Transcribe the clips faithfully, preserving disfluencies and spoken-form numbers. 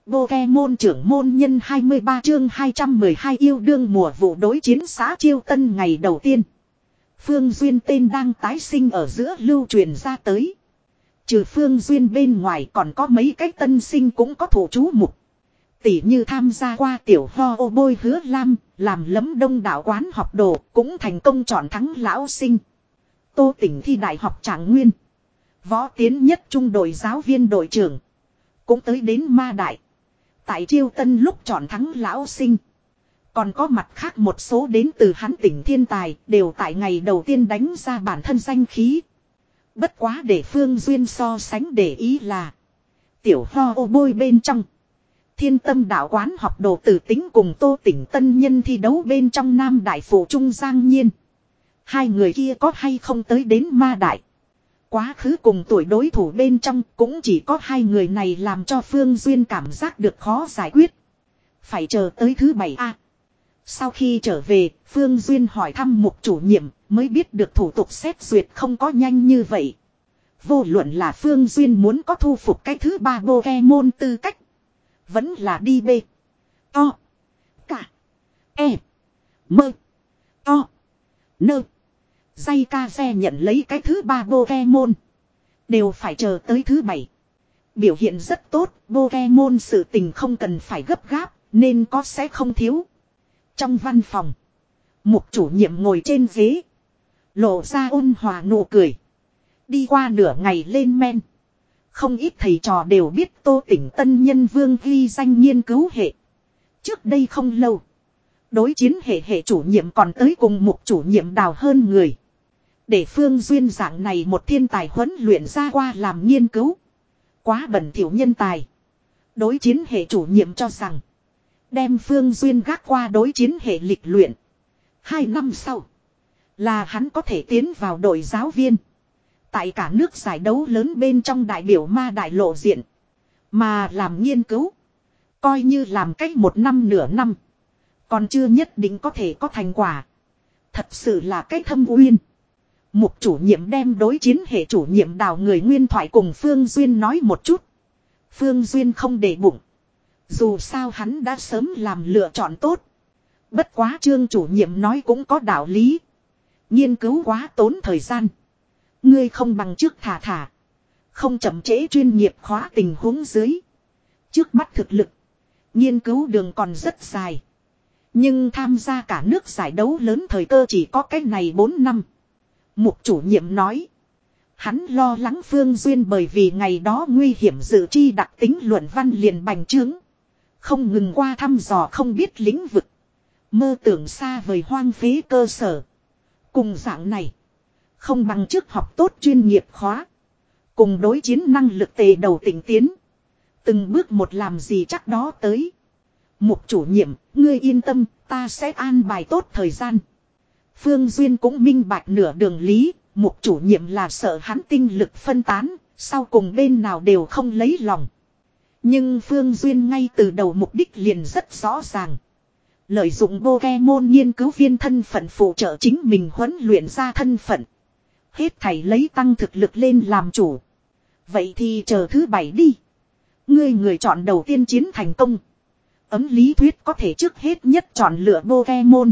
Pokemon trưởng môn nhân hai mươi ba chương hai trăm mười hai yêu đương mùa vụ đối chiến xã Chiêu Tân ngày đầu tiên. Phương Duyên tên đang tái sinh ở giữa lưu truyền ra tới. Trừ Phương Duyên bên ngoài còn có mấy cái tân sinh cũng có thủ chú mục. Tỷ như tham gia qua tiểu ho ô bôi Hứa Lam, làm lấm đông đảo quán học đồ cũng thành công chọn thắng lão sinh. Tô Tỉnh thi đại học Trạng Nguyên. Võ tiến nhất trung đội giáo viên đội trưởng. Cũng tới đến Ma Đại. Tại Chiêu Tân lúc chọn thắng lão sinh. Còn có mặt khác một số đến từ hắn tỉnh thiên tài đều tại ngày đầu tiên đánh ra bản thân danh khí. Bất quá để Phương Duyên so sánh để ý là tiểu ho ô bôi bên trong. Thiên Tâm đạo quán học đồ tử tính cùng Tô Tỉnh tân nhân thi đấu bên trong Nam Đại Phủ Trung Giang Nhiên. Hai người kia có hay không tới đến Ma Đại. Quá khứ cùng tuổi đối thủ bên trong cũng chỉ có hai người này làm cho Phương Duyên cảm giác được khó giải quyết. Phải chờ tới thứ bảy a. Sau khi trở về, Phương Duyên hỏi thăm mục chủ nhiệm mới biết được thủ tục xét duyệt không có nhanh như vậy. Vô luận là Phương Duyên muốn có thu phục cái thứ ba Pokemon tư cách. Vẫn là đi B. To. Cả. E. Mơ. To. Nơ. Dây ca xe nhận lấy cái thứ ba Pokemon. Đều phải chờ tới thứ bảy. Biểu hiện rất tốt, Pokemon sự tình không cần phải gấp gáp, nên có sẽ không thiếu. Trong văn phòng, mục chủ nhiệm ngồi trên ghế. Lộ ra ôn hòa nụ cười. Đi qua nửa ngày lên men. Không ít thầy trò đều biết Tô Tỉnh tân nhân vương ghi danh nghiên cứu hệ. Trước đây không lâu. Đối chiến hệ hệ chủ nhiệm còn tới cùng mục chủ nhiệm đào hơn người. Để Phương Duyên dạng này một thiên tài huấn luyện ra qua làm nghiên cứu. Quá bẩn thỉu nhân tài. Đối chiến hệ chủ nhiệm cho rằng. Đem Phương Duyên gác qua đối chiến hệ lịch luyện. Hai năm sau. Là hắn có thể tiến vào đội giáo viên. Tại cả nước giải đấu lớn bên trong đại biểu Ma Đại lộ diện. Mà làm nghiên cứu. Coi như làm cách một năm nửa năm. Còn chưa nhất định có thể có thành quả. Thật sự là cái thâm uyên. Mục chủ nhiệm đem đối chiến hệ chủ nhiệm đào người nguyên thoại cùng Phương Duyên nói một chút. Phương Duyên không để bụng. Dù sao hắn đã sớm làm lựa chọn tốt. Bất quá Trương chủ nhiệm nói cũng có đạo lý. Nghiên cứu quá tốn thời gian. Ngươi không bằng trước thả thả. Không chậm trễ chuyên nghiệp khóa tình huống dưới. Trước mắt thực lực. Nghiên cứu đường còn rất dài. Nhưng tham gia cả nước giải đấu lớn thời cơ chỉ có cái này bốn năm. Mục chủ nhiệm nói. Hắn lo lắng Phương Duyên bởi vì ngày đó nguy hiểm dự chi đặc tính luận văn liền bành trướng. Không ngừng qua thăm dò không biết lĩnh vực. Mơ tưởng xa vời hoang phí cơ sở. Cùng dạng này. Không bằng trước học tốt chuyên nghiệp khóa. Cùng đối chiến năng lực tề đầu tỉnh tiến. Từng bước một làm gì chắc đó tới. Mục chủ nhiệm, ngươi yên tâm, ta sẽ an bài tốt thời gian. Phương Duyên cũng minh bạch nửa đường lý. Mục chủ nhiệm là sợ hắn tinh lực phân tán. Sau cùng bên nào đều không lấy lòng. Nhưng Phương Duyên ngay từ đầu mục đích liền rất rõ ràng. Lợi dụng Pokemon nghiên cứu viên thân phận phụ trợ chính mình huấn luyện ra thân phận. Hết thảy lấy tăng thực lực lên làm chủ. Vậy thì chờ thứ bảy đi. Ngươi người chọn đầu tiên chiến thành công. Ấm lý thuyết có thể trước hết nhất chọn lựa Pokemon.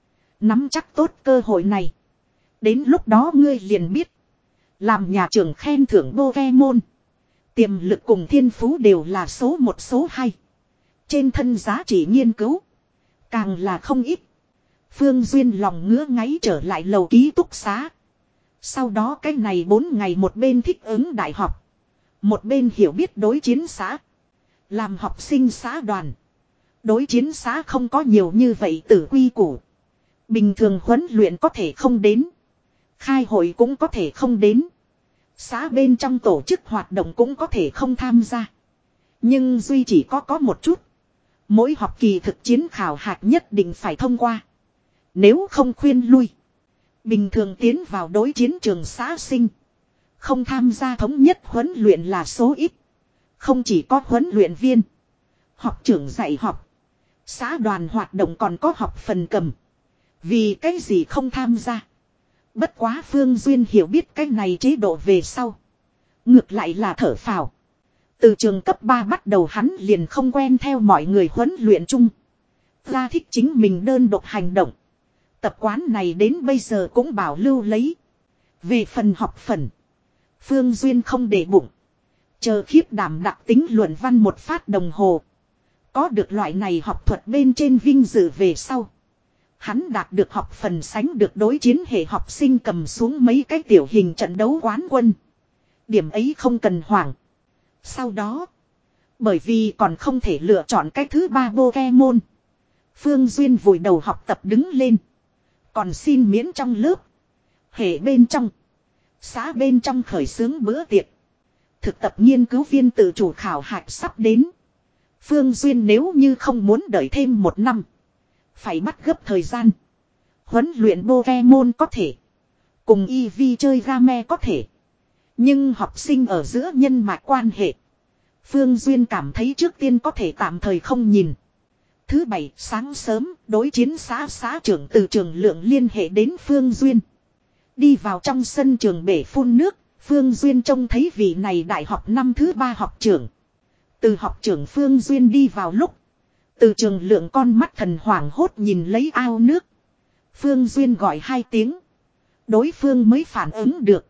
Nắm chắc tốt cơ hội này. Đến lúc đó ngươi liền biết. Làm nhà trường khen thưởng Pokemon. Tiềm lực cùng thiên phú đều là số một số hai. Trên thân giá trị nghiên cứu. Càng là không ít. Phương Duyên lòng ngứa ngáy trở lại lầu ký túc xá. Sau đó cái này bốn ngày một bên thích ứng đại học. Một bên hiểu biết đối chiến xã. Làm học sinh xã đoàn. Đối chiến xã không có nhiều như vậy tử quy củ. Bình thường huấn luyện có thể không đến. Khai hội cũng có thể không đến. Xã bên trong tổ chức hoạt động cũng có thể không tham gia. Nhưng duy chỉ có có một chút. Mỗi học kỳ thực chiến khảo hạch nhất định phải thông qua. Nếu không khuyên lui. Bình thường tiến vào đối chiến trường xã sinh. Không tham gia thống nhất huấn luyện là số ít. Không chỉ có huấn luyện viên. Học trưởng dạy học. Xã đoàn hoạt động còn có học phần cầm. Vì cái gì không tham gia. Bất quá Phương Duyên hiểu biết cái này chế độ về sau. Ngược lại là thở phào. Từ trường cấp ba bắt đầu hắn liền không quen theo mọi người huấn luyện chung. Ra thích chính mình đơn độc hành động. Tập quán này đến bây giờ cũng bảo lưu lấy. Về phần học phần, Phương Duyên không để bụng. Chờ khiếp đảm đặc tính luận văn một phát đồng hồ. Có được loại này học thuật bên trên vinh dự về sau. Hắn đạt được học phần sánh được đối chiến hệ học sinh cầm xuống mấy cái tiểu hình trận đấu quán quân. Điểm ấy không cần hoảng. Sau đó, bởi vì còn không thể lựa chọn cái thứ ba Pokemon, Phương Duyên vùi đầu học tập đứng lên. Còn xin miễn trong lớp, hệ bên trong, xã bên trong khởi xướng bữa tiệc. Thực tập nghiên cứu viên tự chủ khảo hạch sắp đến. Phương Duyên nếu như không muốn đợi thêm một năm, phải bắt gấp thời gian. Huấn luyện Pokemon có thể, cùng Eevee chơi game có thể. Nhưng học sinh ở giữa nhân mạch quan hệ, Phương Duyên cảm thấy trước tiên có thể tạm thời không nhìn. Thứ bảy sáng sớm, đối chiến xã xã trưởng từ trường lượng liên hệ đến Phương Duyên. Đi vào trong sân trường bể phun nước, Phương Duyên trông thấy vị này đại học năm thứ ba học trưởng. Từ học trưởng Phương Duyên đi vào lúc, từ trường lượng con mắt thần hoảng hốt nhìn lấy ao nước. Phương Duyên gọi hai tiếng, đối phương mới phản ứng được.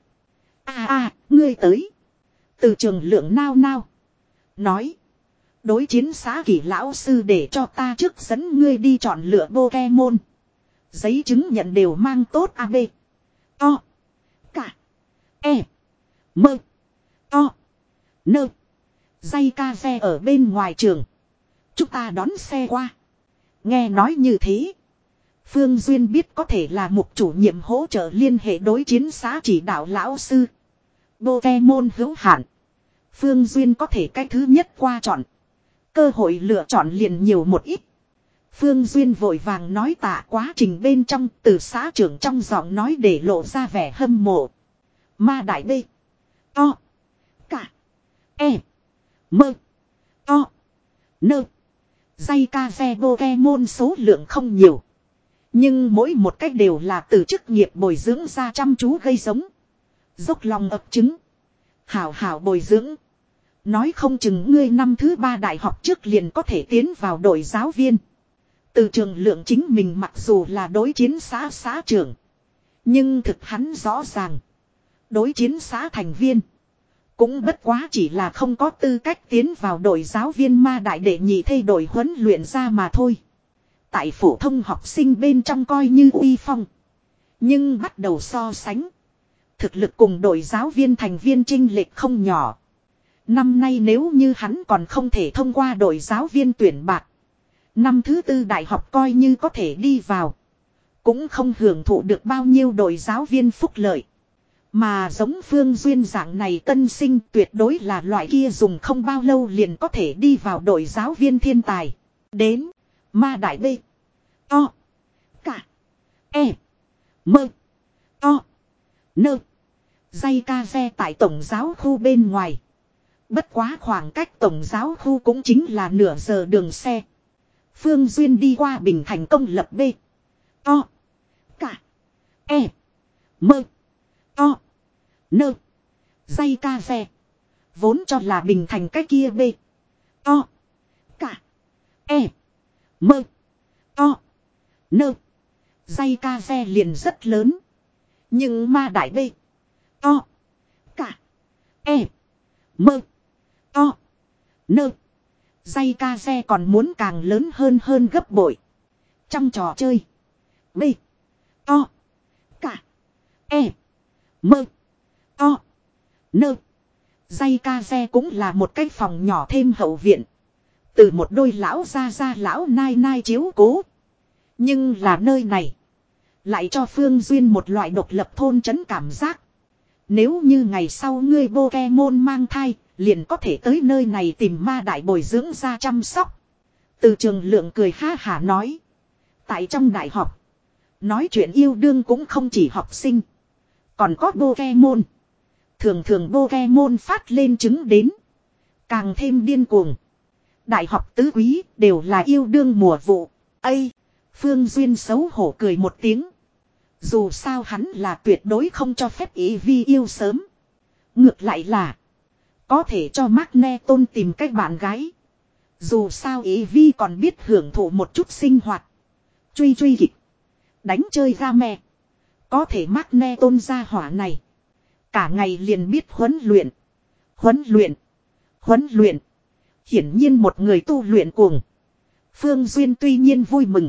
À à, ngươi tới. Từ trường lượng nao nao nói, đối chiến xã kỷ lão sư để cho ta trước dẫn ngươi đi chọn lựa Pokemon. Giấy chứng nhận đều mang tốt a bê. To. Cả. E. Mơ. To. Nơ. Dây ca xe ở bên ngoài trường. Chúng ta đón xe qua. Nghe nói như thế, Phương Duyên biết có thể là một chủ nhiệm hỗ trợ liên hệ đối chiến xã chỉ đạo lão sư. Pokemon hữu hạn, Phương Duyên có thể cái thứ nhất qua chọn. Cơ hội lựa chọn liền nhiều một ít. Phương Duyên vội vàng nói tạ, quá trình bên trong từ xã trưởng trong giọng nói để lộ ra vẻ hâm mộ. Ma đại bê. To. Cả. E. Mơ. To. Nơ. Dây ca xe Pokemon số lượng không nhiều. Nhưng mỗi một cách đều là từ chức nghiệp bồi dưỡng ra chăm chú gây giống. Dốc lòng ấp trứng. Hảo hảo bồi dưỡng. Nói không chừng ngươi năm thứ ba đại học trước liền có thể tiến vào đội giáo viên. Từ trường lượng chính mình mặc dù là đối chiến xã xã trưởng, nhưng thực hắn rõ ràng, đối chiến xã thành viên cũng bất quá chỉ là không có tư cách tiến vào đội giáo viên ma đại để nhị thay đổi huấn luyện ra mà thôi. Tại phổ thông học sinh bên trong coi như uy phong, nhưng bắt đầu so sánh, thực lực cùng đội giáo viên thành viên chênh lệch không nhỏ. Năm nay nếu như hắn còn không thể thông qua đội giáo viên tuyển bạc, năm thứ tư đại học coi như có thể đi vào, cũng không hưởng thụ được bao nhiêu đội giáo viên phúc lợi. Mà giống Phương Duyên dạng này tân sinh tuyệt đối là loại kia dùng không bao lâu liền có thể đi vào đội giáo viên thiên tài. Đến, ma đại bê. To. Cả. E. Mơ. To. Nơ. Dây ca xe tại tổng giáo khu bên ngoài. Bất quá khoảng cách tổng giáo khu cũng chính là nửa giờ đường xe. Phương Duyên đi qua Bình Thành công lập B. To. Cả. E. Mơ. To. Nơ. Dây ca xe. Vốn cho là Bình Thành cái kia B. To. Cả. E. Mơ. To. Nơ. Dây ca xe liền rất lớn. Nhưng ma đại B. To. Cả. E. Mơ. To. Nơ. Dây ca xe còn muốn càng lớn hơn hơn gấp bội. Trong trò chơi B. To. Cả. E. Mơ. To. Nơ. Dây ca xe cũng là một cái phòng nhỏ thêm hậu viện. Từ một đôi lão ra ra lão nai nai chiếu cố. Nhưng là nơi này lại cho Phương Duyên một loại độc lập thôn trấn cảm giác. Nếu như ngày sau ngươi Pokemon mang thai, liền có thể tới nơi này tìm ma đại bồi dưỡng ra chăm sóc. Từ trường lượng cười ha hả nói. Tại trong đại học, nói chuyện yêu đương cũng không chỉ học sinh, còn có Pokemon. Thường thường Pokemon phát lên trứng đến, càng thêm điên cuồng. Đại học tứ quý đều là yêu đương mùa vụ. Ây! Phương Duyên xấu hổ cười một tiếng. Dù sao hắn là tuyệt đối không cho phép ý vi yêu sớm. Ngược lại là Có thể cho Magneton tìm cách bạn gái. Dù sao ý vi còn biết hưởng thụ một chút sinh hoạt. Truy truy kịch. Đánh chơi ra mẹ. Có thể Magneton ra hỏa này. Cả ngày liền biết huấn luyện. Huấn luyện. Huấn luyện. Hiển nhiên một người tu luyện cuồng. Phương Duyên tuy nhiên vui mừng.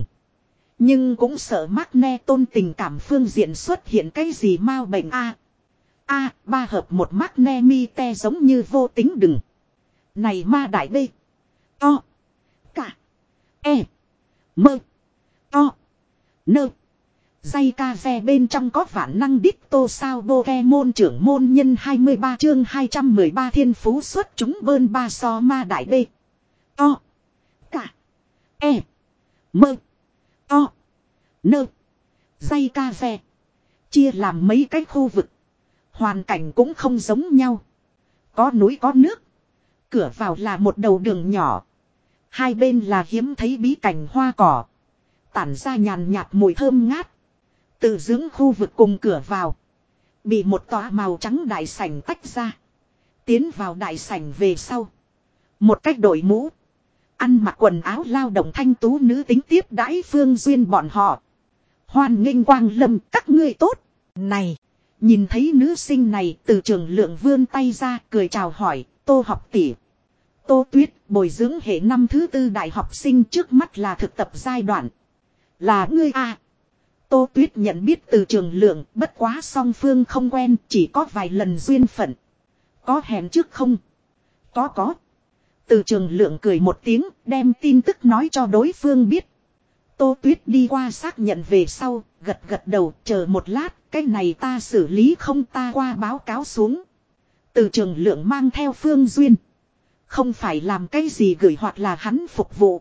Nhưng cũng sợ Magneton tình cảm phương diện xuất hiện cái gì mau bệnh a. A, ba hợp một Magnemite giống như vô tính đừng. Này ma đại bê. To. Cả. E. Mơ. To. Nơ. Dây ca ve bên trong có vạn năng đích tô sao Pokemon trưởng môn nhân hai mươi ba chương hai trăm mười ba thiên phú xuất chúng bơn ba so ma đại bê. To. Cả. E. Mơ. To. Nơ. Dây ca ve. Chia làm mấy cái khu vực. Hoàn cảnh cũng không giống nhau. Có núi có nước. Cửa vào là một đầu đường nhỏ. Hai bên là hiếm thấy bí cảnh hoa cỏ. Tản ra nhàn nhạt mùi thơm ngát. Tự dưỡng khu vực cùng cửa vào. Bị một tòa màu trắng đại sảnh tách ra. Tiến vào đại sảnh về sau. Một cách đội mũ. Ăn mặc quần áo lao động thanh tú nữ tính tiếp đãi Phương Duyên bọn họ. Hoan nghênh Quang Lâm các ngươi tốt. Này. Nhìn thấy nữ sinh này từ trường lượng vươn tay ra cười chào hỏi. Tô học tỷ. Tô Tuyết bồi dưỡng hệ năm thứ tư đại học sinh trước mắt là thực tập giai đoạn. Là ngươi à. Tô Tuyết nhận biết từ trường lượng bất quá song phương không quen chỉ có vài lần duyên phận. Có hẹn trước không? Có có. Từ trường lượng cười một tiếng đem tin tức nói cho đối phương biết. Tô Tuyết đi qua xác nhận về sau gật gật đầu chờ một lát cái này ta xử lý không ta qua báo cáo xuống. Từ trường lượng mang theo Phương Duyên. Không phải làm cái gì gửi hoặc là hắn phục vụ.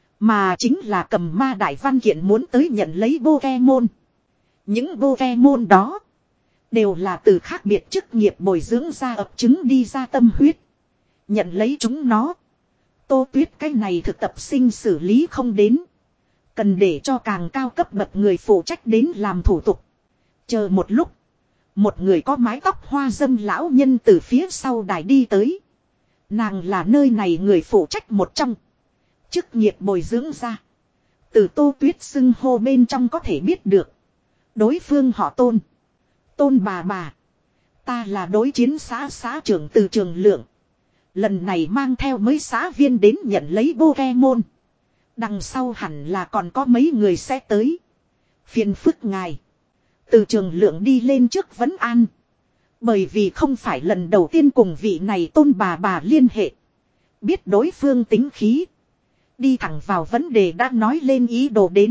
Mà chính là cầm ma đại văn kiện muốn tới nhận lấy Pokemon. Những Pokemon đó. Đều là từ khác biệt chức nghiệp bồi dưỡng ra ập trứng đi ra tâm huyết. Nhận lấy chúng nó. Tô Tuyết cái này thực tập sinh xử lý không đến. Cần để cho càng cao cấp bậc người phụ trách đến làm thủ tục. Chờ một lúc. Một người có mái tóc hoa dâm lão nhân từ phía sau đài đi tới. Nàng là nơi này người phụ trách một trong. Chức nghiệp bồi dưỡng ra. Từ Tô Tuyết xưng hô bên trong có thể biết được. Đối phương họ Tôn. Tôn bà bà. Ta là đối chiến xã xã trưởng từ trường lượng. Lần này mang theo mấy xã viên đến nhận lấy Pokemon. Đằng sau hẳn là còn có mấy người sẽ tới. Phiền phức ngài. Từ trường lượng đi lên trước vấn an. Bởi vì không phải lần đầu tiên cùng vị này Tôn bà bà liên hệ. Biết đối phương tính khí. Đi thẳng vào vấn đề đã nói lên ý đồ đến.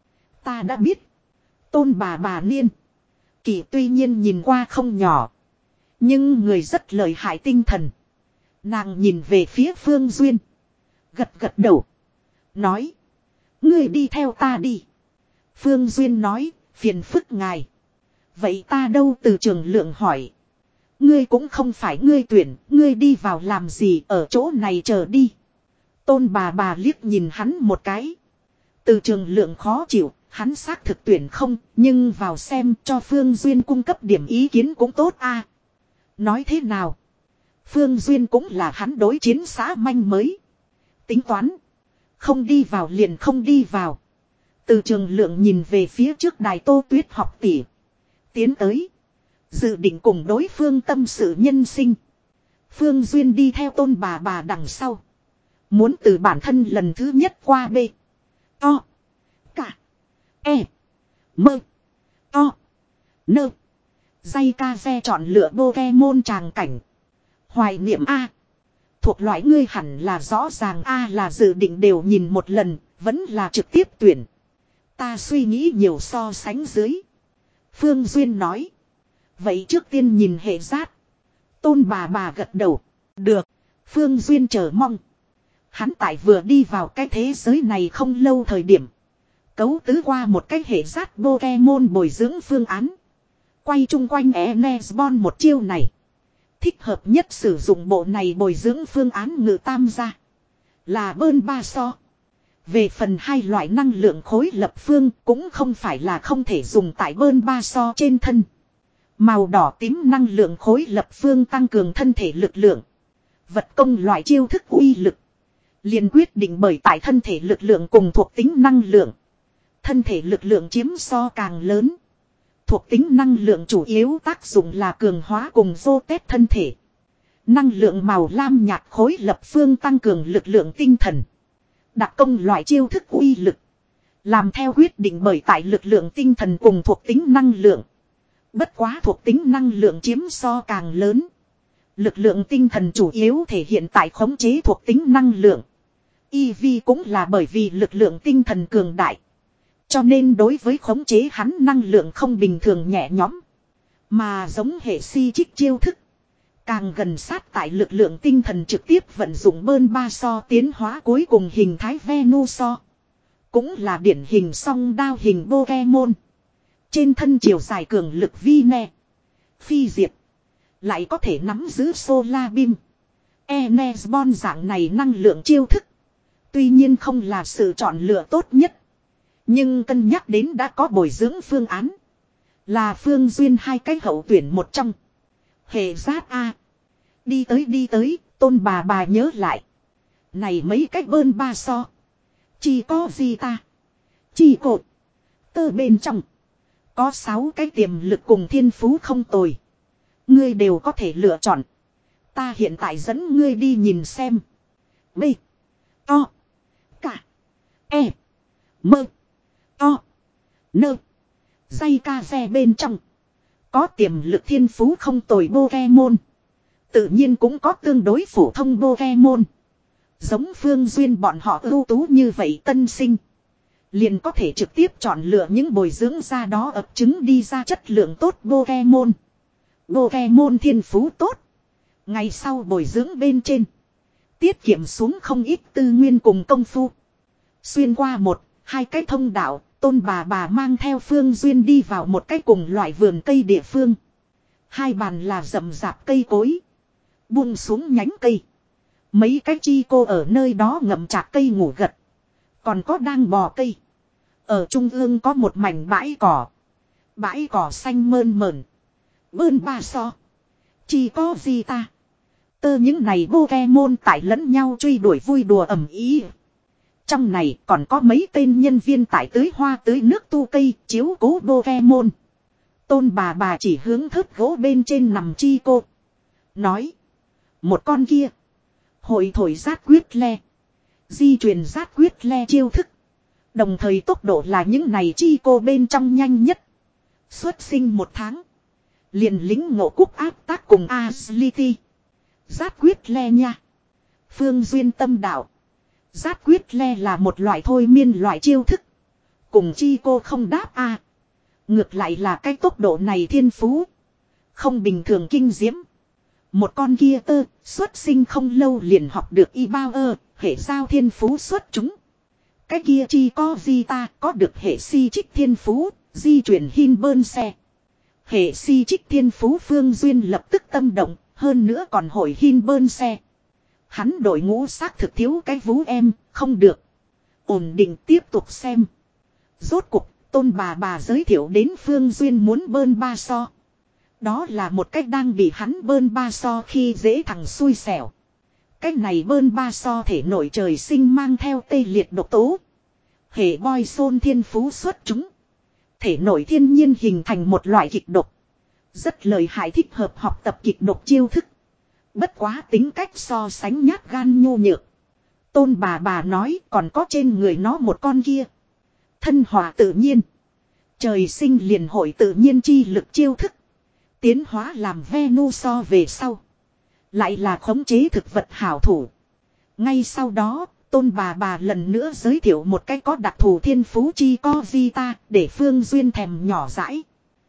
Ta đã biết. Tôn bà bà niên. Kỳ tuy nhiên nhìn qua không nhỏ. Nhưng người rất lợi hại tinh thần. Nàng nhìn về phía Phương Duyên. Gật gật đầu. Nói. Ngươi đi theo ta đi. Phương Duyên nói. Phiền phức ngài. Vậy ta đâu từ trường lượng hỏi. Ngươi cũng không phải ngươi tuyển. Ngươi đi vào làm gì ở chỗ này chờ đi. Tôn bà bà liếc nhìn hắn một cái. Từ trường lượng khó chịu. Hắn xác thực tuyển không. Nhưng vào xem cho Phương Duyên cung cấp điểm ý kiến cũng tốt a. Nói thế nào. Phương Duyên cũng là hắn đối chiến xã manh mới. Tính toán. Không đi vào liền không đi vào. Từ trường lượng nhìn về phía trước đài Tô Tuyết học tỷ. Tiến tới. Dự định cùng đối phương tâm sự nhân sinh. Phương Duyên đi theo Tôn bà bà đằng sau. Muốn từ bản thân lần thứ nhất qua B. To. Cả. E. Mơ. To. Nơ. Dây ca ve chọn lựa Pokemon tràng cảnh. Hoài niệm A. Thuộc loại ngươi hẳn là rõ ràng A là dự định đều nhìn một lần. Vẫn là trực tiếp tuyển. Ta suy nghĩ nhiều so sánh dưới. Phương Duyên nói. Vậy trước tiên nhìn hệ giác. Tôn bà bà gật đầu. Được. Phương Duyên chờ mong. Hắn tại vừa đi vào cái thế giới này không lâu thời điểm. Cấu tứ qua một cái hệ giác Pokemon bồi dưỡng phương án. Quay chung quanh Enesbon một chiêu này. Thích hợp nhất sử dụng bộ này bồi dưỡng phương án ngự tam gia. Là bơn ba so. Về phần hai loại năng lượng khối lập phương cũng không phải là không thể dùng tại bơn ba so trên thân. Màu đỏ tím năng lượng khối lập phương tăng cường thân thể lực lượng. Vật công loại chiêu thức uy lực. Liền quyết định bởi tại thân thể lực lượng cùng thuộc tính năng lượng. Thân thể lực lượng chiếm so càng lớn. Thuộc tính năng lượng chủ yếu tác dụng là cường hóa cùng vô tét thân thể. Năng lượng màu lam nhạt khối lập phương tăng cường lực lượng tinh thần. Đặc công loại chiêu thức uy lực. Làm theo quyết định bởi tại lực lượng tinh thần cùng thuộc tính năng lượng. Bất quá thuộc tính năng lượng chiếm so càng lớn. Lực lượng tinh thần chủ yếu thể hiện tại khống chế thuộc tính năng lượng. e vê cũng là bởi vì lực lượng tinh thần cường đại. Cho nên đối với khống chế hắn năng lượng không bình thường nhẹ nhõm. Mà giống hệ si trích chiêu thức. Càng gần sát tại lực lượng tinh thần trực tiếp vận dụng bơn ba so tiến hóa cuối cùng hình thái Venuso. Cũng là điển hình song đao hình Pokemon. Trên thân chiều dài cường lực vi nè. Phi diệt. Lại có thể nắm giữ Solar Beam. Enesbon dạng này năng lượng chiêu thức. Tuy nhiên không là sự chọn lựa tốt nhất. Nhưng cân nhắc đến đã có bồi dưỡng phương án. Là Phương Duyên hai cái hậu tuyển một trong. Hệ giác A. Đi tới đi tới, tôn bà bà nhớ lại. Này mấy cách bơn ba so. Chỉ có gì ta. Chỉ cột. Tơ bên trong. Có sáu cái tiềm lực cùng thiên phú không tồi. Ngươi đều có thể lựa chọn. Ta hiện tại dẫn ngươi đi nhìn xem. B. To. Cả. E. Mơ. To. Nơ. Dây ca xe bên trong. Có tiềm lực thiên phú không tồi Pokemon. Tự nhiên cũng có tương đối phổ thông Pokemon. Giống Phương Duyên bọn họ ưu tú như vậy tân sinh. Liền có thể trực tiếp chọn lựa những bồi dưỡng ra đó ập trứng đi ra chất lượng tốt Pokemon. Pokemon thiên phú tốt. Ngày sau bồi dưỡng bên trên. Tiết kiệm xuống không ít tư nguyên cùng công phu. Xuyên qua một, hai cái thông đạo. Tôn bà bà mang theo Phương Duyên đi vào một cái cùng loại vườn cây địa phương. Hai bàn là rậm rạp cây cối. Buông xuống nhánh cây. Mấy cái chi cô ở nơi đó ngậm chặt cây ngủ gật. Còn có đang bò cây. Ở trung ương có một mảnh bãi cỏ. Bãi cỏ xanh mơn mởn. Bơn ba so. Chỉ có gì ta. Tơ những này Pokemon tại lẫn nhau truy đuổi vui đùa ẩm ý. Trong này còn có mấy tên nhân viên tại tưới hoa tưới nước tu cây chiếu cố Pokemon. Tôn bà bà chỉ hướng thớt gỗ bên trên nằm chi cô. Nói. Một con kia. Hội thổi rát quyết le. Di truyền rát quyết le chiêu thức. Đồng thời tốc độ là những này chi cô bên trong nhanh nhất. Xuất sinh một tháng. Liền lính ngộ cúc áp tác cùng Aslity. Rát quyết le nha. Phương Duyên tâm đạo. Rát quyết le là một loại thôi miên loại chiêu thức. Cùng chi cô không đáp a. Ngược lại là cái tốc độ này thiên phú. Không bình thường kinh diễm. Một con kia tơ, xuất sinh không lâu liền học được y bao ơ, hệ giao thiên phú xuất chúng. Cái kia chi có gì ta có được hệ si trích thiên phú, di chuyển hin bơn xe. Hệ si trích thiên phú Phương Duyên lập tức tâm động, hơn nữa còn hội hin bơn xe. Hắn đội ngũ xác thực thiếu cái vú em, không được. Ổn định tiếp tục xem. Rốt cuộc, tôn bà bà giới thiệu đến Phương Duyên muốn bơn ba so. Đó là một cách đang bị hắn bơn ba so khi dễ thằng xui xẻo. Cách này bơn ba so thể nội trời sinh mang theo tê liệt độc tố. Hệ boy xôn thiên phú xuất chúng. Thể nội thiên nhiên hình thành một loại kịch độc. Rất lợi hại thích hợp học tập kịch độc chiêu thức. Bất quá tính cách so sánh nhát gan nhu nhược. Tôn bà bà nói còn có trên người nó một con kia. Thân hòa tự nhiên. Trời sinh liền hội tự nhiên chi lực chiêu thức. Tiến hóa làm Venuso về sau. Lại là khống chế thực vật hảo thủ. Ngay sau đó, tôn bà bà lần nữa giới thiệu một cái có đặc thù thiên phú chi co di ta để Phương Duyên thèm nhỏ dãi.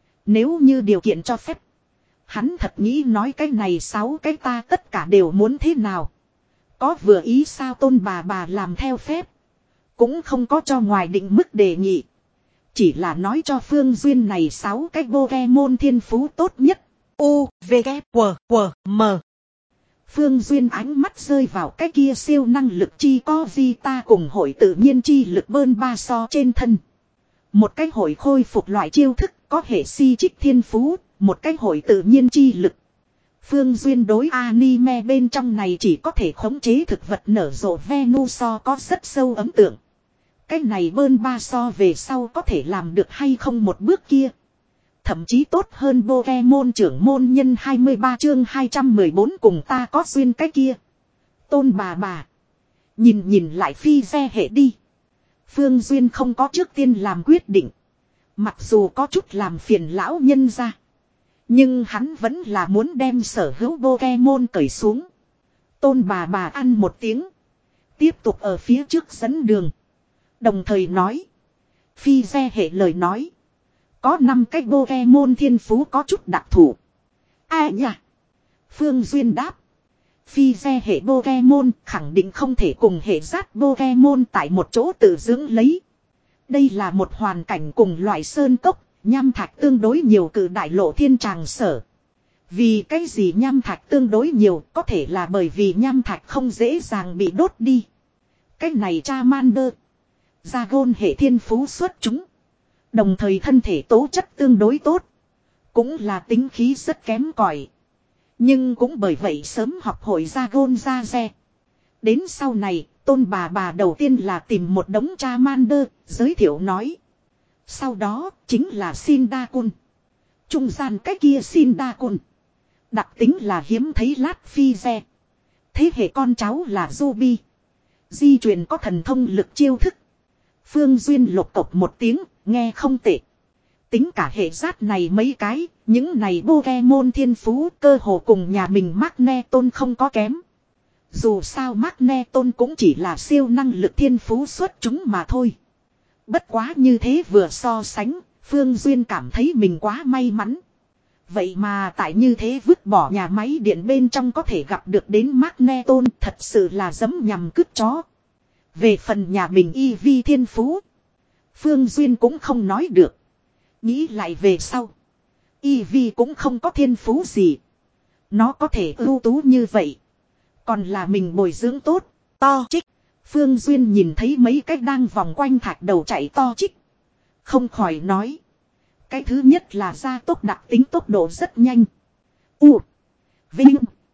Nếu như điều kiện cho phép. Hắn thật nghĩ nói cái này sáu cái ta tất cả đều muốn thế nào. Có vừa ý sao tôn bà bà làm theo phép. Cũng không có cho ngoài định mức đề nghị. Chỉ là nói cho Phương Duyên này sáu cái Pokemon thiên phú tốt nhất. U, V, K, W, W, M. Phương Duyên ánh mắt rơi vào cái kia siêu năng lực chi có di ta cùng hội tự nhiên chi lực bơn ba so trên thân. Một cái hội khôi phục loại chiêu thức có hệ si trích thiên phú, một cái hội tự nhiên chi lực. Phương Duyên đối anime bên trong này chỉ có thể khống chế thực vật nở rộ Venuso có rất sâu ấn tượng. Cái này bơn ba so về sau có thể làm được hay không một bước kia. Thậm chí tốt hơn Pokemon trưởng môn nhân hai mươi ba chương hai trăm mười bốn cùng ta có duyên cái kia. Tôn bà bà. Nhìn nhìn lại phi xe hệ đi. Phương Duyên không có trước tiên làm quyết định. Mặc dù có chút làm phiền lão nhân ra. Nhưng hắn vẫn là muốn đem sở hữu Pokemon cởi xuống. Tôn bà bà ăn một tiếng. Tiếp tục ở phía trước dẫn đường. Đồng thời nói. Phi xe hệ lời nói. Có năm cái Pokemon thiên phú có chút đặc thù. À nhỉ. Phương Duyên đáp. Phi xe hệ Pokemon khẳng định không thể cùng hệ rát Pokemon tại một chỗ tự dưỡng lấy. Đây là một hoàn cảnh cùng loại sơn cốc, nham thạch tương đối nhiều cử đại lộ thiên tràng sở. Vì cái gì nham thạch tương đối nhiều có thể là bởi vì nham thạch không dễ dàng bị đốt đi. Cái này Charmander. Dragon hệ thiên phú xuất chúng. Đồng thời thân thể tố chất tương đối tốt. Cũng là tính khí rất kém cỏi. Nhưng cũng bởi vậy sớm học hội Dragon ra xe. Đến sau này, tôn bà bà đầu tiên là tìm một đống Charmander, giới thiệu nói. Sau đó, chính là Sindakun. Trung gian cái kia Sindakun. Đặc tính là hiếm thấy lát phi xe. Thế hệ con cháu là Ruby. Di truyền có thần thông lực chiêu thức. Phương Duyên lục cộc một tiếng, nghe không tệ. Tính cả hệ rát này mấy cái, những này Pokemon thiên phú cơ hồ cùng nhà mình Magneton không có kém. Dù sao Magneton cũng chỉ là siêu năng lực thiên phú xuất chúng mà thôi. Bất quá như thế vừa so sánh, Phương Duyên cảm thấy mình quá may mắn. Vậy mà tại như thế vứt bỏ nhà máy điện bên trong có thể gặp được đến Magneton thật sự là giấm nhằm cứt chó. Về phần nhà mình Eevee thiên phú, Phương Duyên cũng không nói được. Nghĩ lại về sau, Eevee cũng không có thiên phú gì. Nó có thể ưu tú như vậy. Còn là mình bồi dưỡng tốt, to trích. Phương Duyên nhìn thấy mấy cách đang vòng quanh thạch đầu chạy to trích. Không khỏi nói. Cái thứ nhất là gia tốc đặc tính tốc độ rất nhanh. U. Vinh.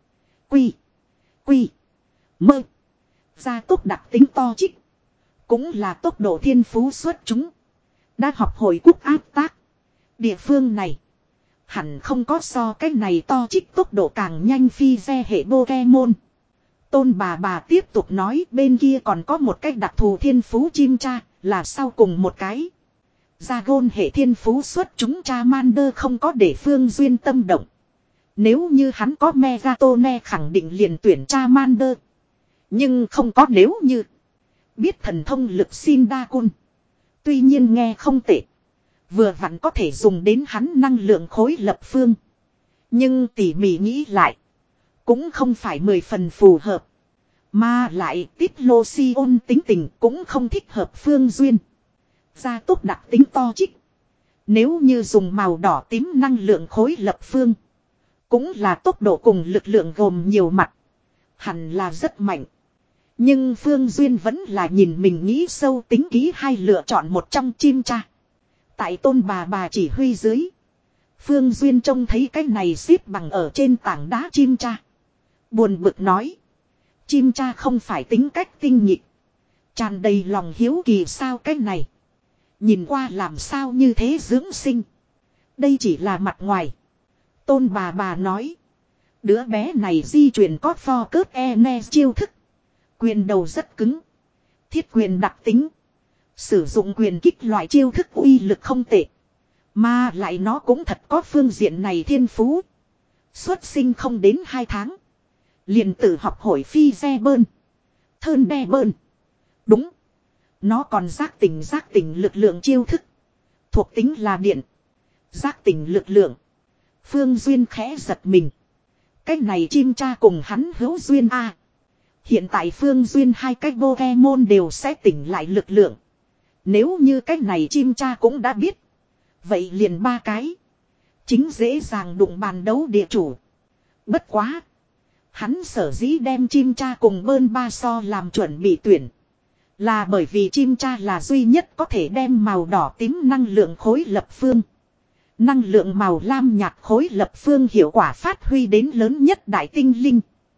Quy. Quy. Mơ. Gia tốc đặc tính to trích. Cũng là tốc độ thiên phú xuất chúng. Đã học hồi quốc áp tác. Địa phương này. Hẳn không có so cái này to trích tốc độ càng nhanh phi xe hệ Pokemon. Tôn bà bà tiếp tục nói bên kia còn có một cái đặc thù thiên phú chim cha, là sau cùng một cái. Dragon hệ thiên phú xuất chúng Charmander không có để Phương Duyên tâm động. Nếu như hắn có Megatone khẳng định liền tuyển Charmander. Nhưng không có nếu như. Biết thần thông lực Sindakun. Tuy nhiên nghe không tệ. Vừa vặn có thể dùng đến hắn năng lượng khối lập phương. Nhưng tỉ mỉ nghĩ lại. Cũng không phải mười phần phù hợp. Mà lại tiết lô si ôn tính tình cũng không thích hợp Phương Duyên. Gia tốc đặc tính to trích. Nếu như dùng màu đỏ tím năng lượng khối lập phương. Cũng là tốc độ cùng lực lượng gồm nhiều mặt. Hẳn là rất mạnh. Nhưng Phương Duyên vẫn là nhìn mình nghĩ sâu tính kỹ hay lựa chọn một trong chim cha. Tại tôn bà bà chỉ huy dưới. Phương Duyên trông thấy cái này xếp bằng ở trên tảng đá chim cha. Buồn bực nói. Chim cha không phải tính cách tinh nhịp. Tràn đầy lòng hiếu kỳ sao cái này. Nhìn qua làm sao như thế dưỡng sinh. Đây chỉ là mặt ngoài. Tôn bà bà nói. Đứa bé này di chuyển có pho cớt e ne chiêu thức. Quyền đầu rất cứng. Thiết quyền đặc tính. Sử dụng quyền kích loại chiêu thức uy lực không tệ. Mà lại nó cũng thật có phương diện này thiên phú. Xuất sinh không đến hai tháng. Liền tự học hội phi xe bơn. Thơn đe bơn. Đúng. Nó còn giác tỉnh giác tỉnh lực lượng chiêu thức. Thuộc tính là điện. Giác tỉnh lực lượng. Phương Duyên khẽ giật mình. Cái này chim cha cùng hắn hữu duyên a. À. Hiện tại Phương Duyên hai cái Pokemon đều sẽ tỉnh lại lực lượng. Nếu như cái này chim cha cũng đã biết. Vậy liền ba cái. Chính dễ dàng đụng bàn đấu địa chủ. Bất quá. Hắn sở dĩ đem chim cha cùng bơn ba so làm chuẩn bị tuyển. Là bởi vì chim cha là duy nhất có thể đem màu đỏ tím năng lượng khối lập phương. Năng lượng màu lam nhạt khối lập phương hiệu quả phát huy đến lớn nhất đại tinh linh.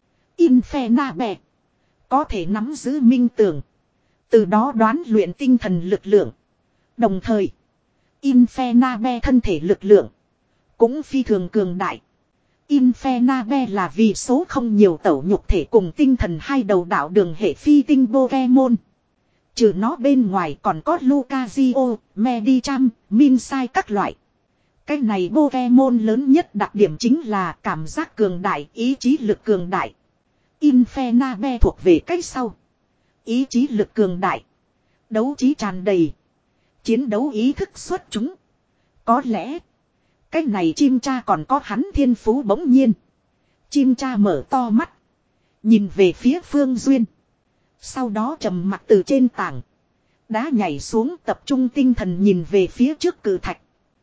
Infernape. Có thể nắm giữ minh tưởng. Từ đó đoán luyện tinh thần lực lượng. Đồng thời, Infernape thân thể lực lượng cũng phi thường cường đại. Infernape là vì số không nhiều tẩu nhục thể cùng tinh thần hai đầu đạo đường hệ phi tinh Pokemon. Trừ nó bên ngoài còn có Lucario, Medicham, Minsai các loại. Cái này Pokemon lớn nhất đặc điểm chính là cảm giác cường đại, ý chí lực cường đại. Infernape thuộc về cách sau. Ý chí lực cường đại. Đấu trí tràn đầy. Chiến đấu ý thức xuất chúng. Có lẽ cái này chim cha còn có hắn thiên phú bỗng nhiên. Chim cha mở to mắt. Nhìn về phía Phương Duyên. Sau đó trầm mặc từ trên tảng đá nhảy xuống, tập trung tinh thần nhìn về phía trước cử thạch.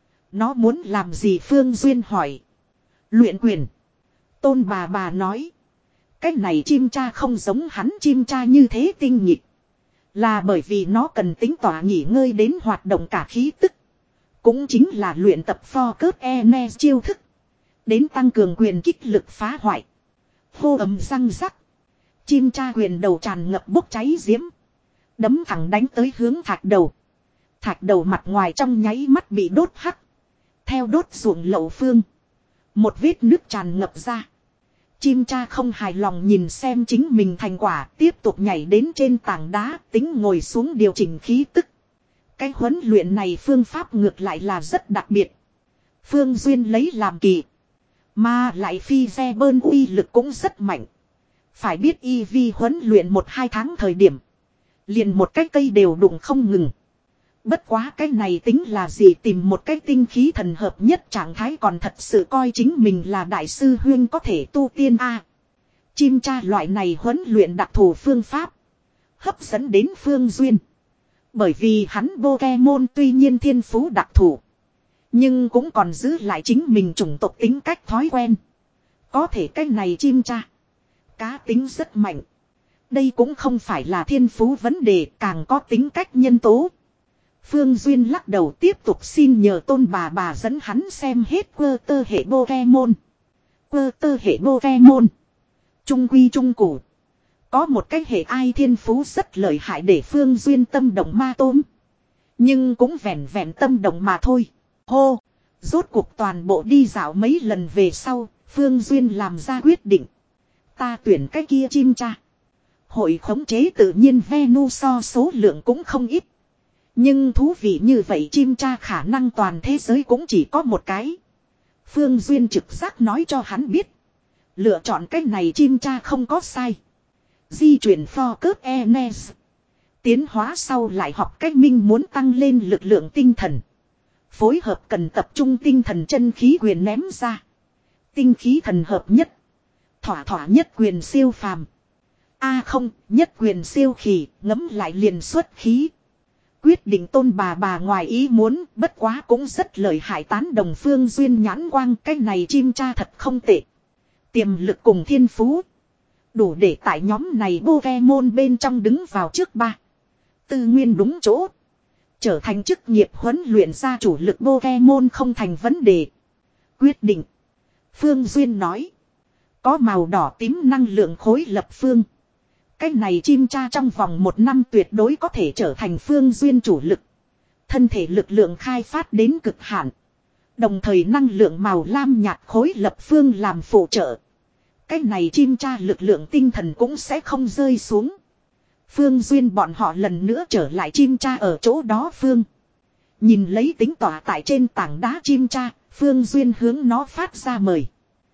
Nó muốn làm gì? Phương Duyên hỏi. Luyện quyền. Tôn bà bà nói. Cái này chim cha không giống hắn chim cha như thế tinh nhịp. Là bởi vì nó cần tính tỏa nghỉ ngơi đến hoạt động cả khí tức. Cũng chính là luyện tập Focus Enes chiêu thức. Đến tăng cường quyền kích lực phá hoại. Hô ầm răng rắc. Chim cha quyền đầu tràn ngập bốc cháy diễm. Đấm thẳng đánh tới hướng thạch đầu. Thạch đầu mặt ngoài trong nháy mắt bị đốt hắc. Theo đốt ruộng lậu phương. Một vết nước tràn ngập ra. Chim cha không hài lòng nhìn xem chính mình thành quả. Tiếp tục nhảy đến trên tảng đá. Tính ngồi xuống điều chỉnh khí tức. Cái huấn luyện này phương pháp ngược lại là rất đặc biệt. Phương Duyên lấy làm kỳ. Mà lại phi xe bơn uy lực cũng rất mạnh. Phải biết y vi huấn luyện một hai tháng thời điểm. Liền một cái cây đều đụng không ngừng. Bất quá cái này tính là gì, tìm một cái tinh khí thần hợp nhất trạng thái còn thật sự coi chính mình là đại sư huyên có thể tu tiên a. À, chim cha loại này huấn luyện đặc thù phương pháp. Hấp dẫn đến Phương Duyên. Bởi vì hắn Pokemon tuy nhiên thiên phú đặc thù. Nhưng cũng còn giữ lại chính mình chủng tộc tính cách thói quen. Có thể cái này chim cha. Cá tính rất mạnh. Đây cũng không phải là thiên phú vấn đề, càng có tính cách nhân tố. Phương Duyên lắc đầu tiếp tục xin nhờ Tôn bà bà dẫn hắn xem hết quơ tơ hệ Pokemon. Quơ tơ hệ Pokemon. Trung quy trung cụ. Có một cái hệ ai thiên phú rất lợi hại để Phương Duyên tâm động ma tôm. Nhưng cũng vẹn vẹn tâm động mà thôi. Hô. Rốt cuộc toàn bộ đi dạo mấy lần về sau. Phương Duyên làm ra quyết định. Ta tuyển cái kia chim cha. Hội khống chế tự nhiên Venuso số lượng cũng không ít. Nhưng thú vị như vậy chim cha khả năng toàn thế giới cũng chỉ có một cái. Phương Duyên trực giác nói cho hắn biết. Lựa chọn cái này chim cha không có sai. Di chuyển Focus Enes. Tiến hóa sau lại học cách minh muốn tăng lên lực lượng tinh thần. Phối hợp cần tập trung tinh thần chân khí quyền ném ra. Tinh khí thần hợp nhất. Thỏa thỏa nhất quyền siêu phàm. A à không, nhất quyền siêu khỉ, ngấm lại liền xuất khí. Quyết định Tôn bà bà ngoài ý muốn, bất quá cũng rất lợi hại tán đồng Phương Duyên nhãn quang, cái này chim cha thật không tệ. Tiềm lực cùng thiên phú. Đủ để tại nhóm này Pokemon bên trong đứng vào trước ba. Tư nguyên đúng chỗ. Trở thành chức nghiệp huấn luyện ra chủ lực Pokemon không thành vấn đề. Quyết định. Phương Duyên nói. Có màu đỏ tím năng lượng khối lập phương. Cái này chim cha trong vòng một năm tuyệt đối có thể trở thành Phương Duyên chủ lực. Thân thể lực lượng khai phát đến cực hạn. Đồng thời năng lượng màu lam nhạt khối lập phương làm phụ trợ. Cái này chim cha lực lượng tinh thần cũng sẽ không rơi xuống. Phương Duyên bọn họ lần nữa trở lại chim cha ở chỗ đó Phương. Nhìn lấy tính tỏa tại trên tảng đá chim cha, Phương Duyên hướng nó phát ra mời.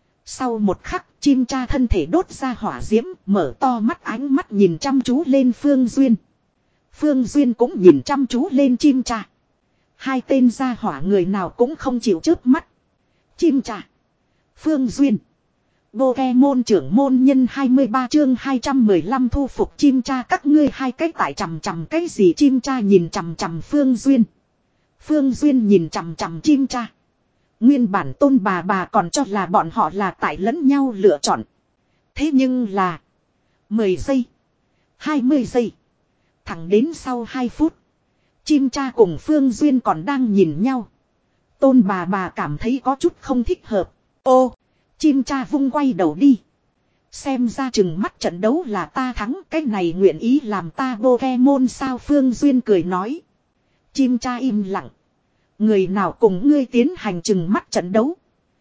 Sau một khắc, chim cha thân thể đốt ra hỏa diễm, mở to mắt ánh mắt nhìn chăm chú lên Phương Duyên. Phương Duyên cũng nhìn chăm chú lên chim cha. Hai tên gia hỏa người nào cũng không chịu chớp mắt. Chim cha. Phương Duyên. Pokemon trưởng môn nhân hai mươi ba chương hai trăm mười lăm thu phục chim cha các ngươi hai cái tại chằm chằm cái gì chim cha nhìn chằm chằm Phương Duyên. Phương Duyên nhìn chằm chằm chim cha. Nguyên bản Tôn bà bà còn cho là bọn họ là tại lẫn nhau lựa chọn. Thế nhưng là. mười giây. hai mươi giây. Thẳng đến sau hai phút. Chim cha cùng Phương Duyên còn đang nhìn nhau. Tôn bà bà cảm thấy có chút không thích hợp. Ô, chim cha vung quay đầu đi. Xem ra chừng mắt trận đấu là ta thắng, cái này nguyện ý làm ta Pokemon sao? Phương Duyên cười nói. Chim cha im lặng. Người nào cùng ngươi tiến hành chừng mắt trận đấu.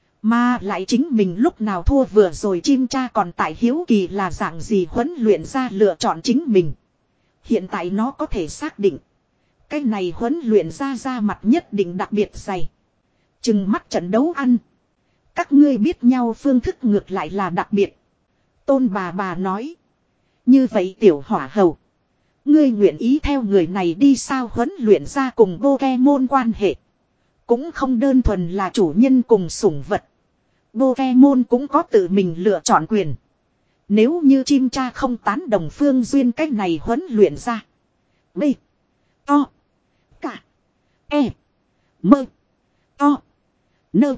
Mà lại chính mình lúc nào thua vừa rồi chim cha còn tại hiếu kỳ là dạng gì huấn luyện ra lựa chọn chính mình. Hiện tại nó có thể xác định. Cái này huấn luyện ra ra mặt nhất định đặc biệt dày. Chừng mắt trận đấu ăn. Các ngươi biết nhau phương thức ngược lại là đặc biệt. Tôn bà bà nói. Như vậy tiểu hỏa hầu. Ngươi nguyện ý theo người này đi sao? Huấn luyện ra cùng Pokemon quan hệ. Cũng không đơn thuần là chủ nhân cùng sủng vật. Pokemon cũng có tự mình lựa chọn quyền. Nếu như chim cha không tán đồng Phương Duyên cách này huấn luyện ra. B. To. Cả. E. Mơ. To. Nơ.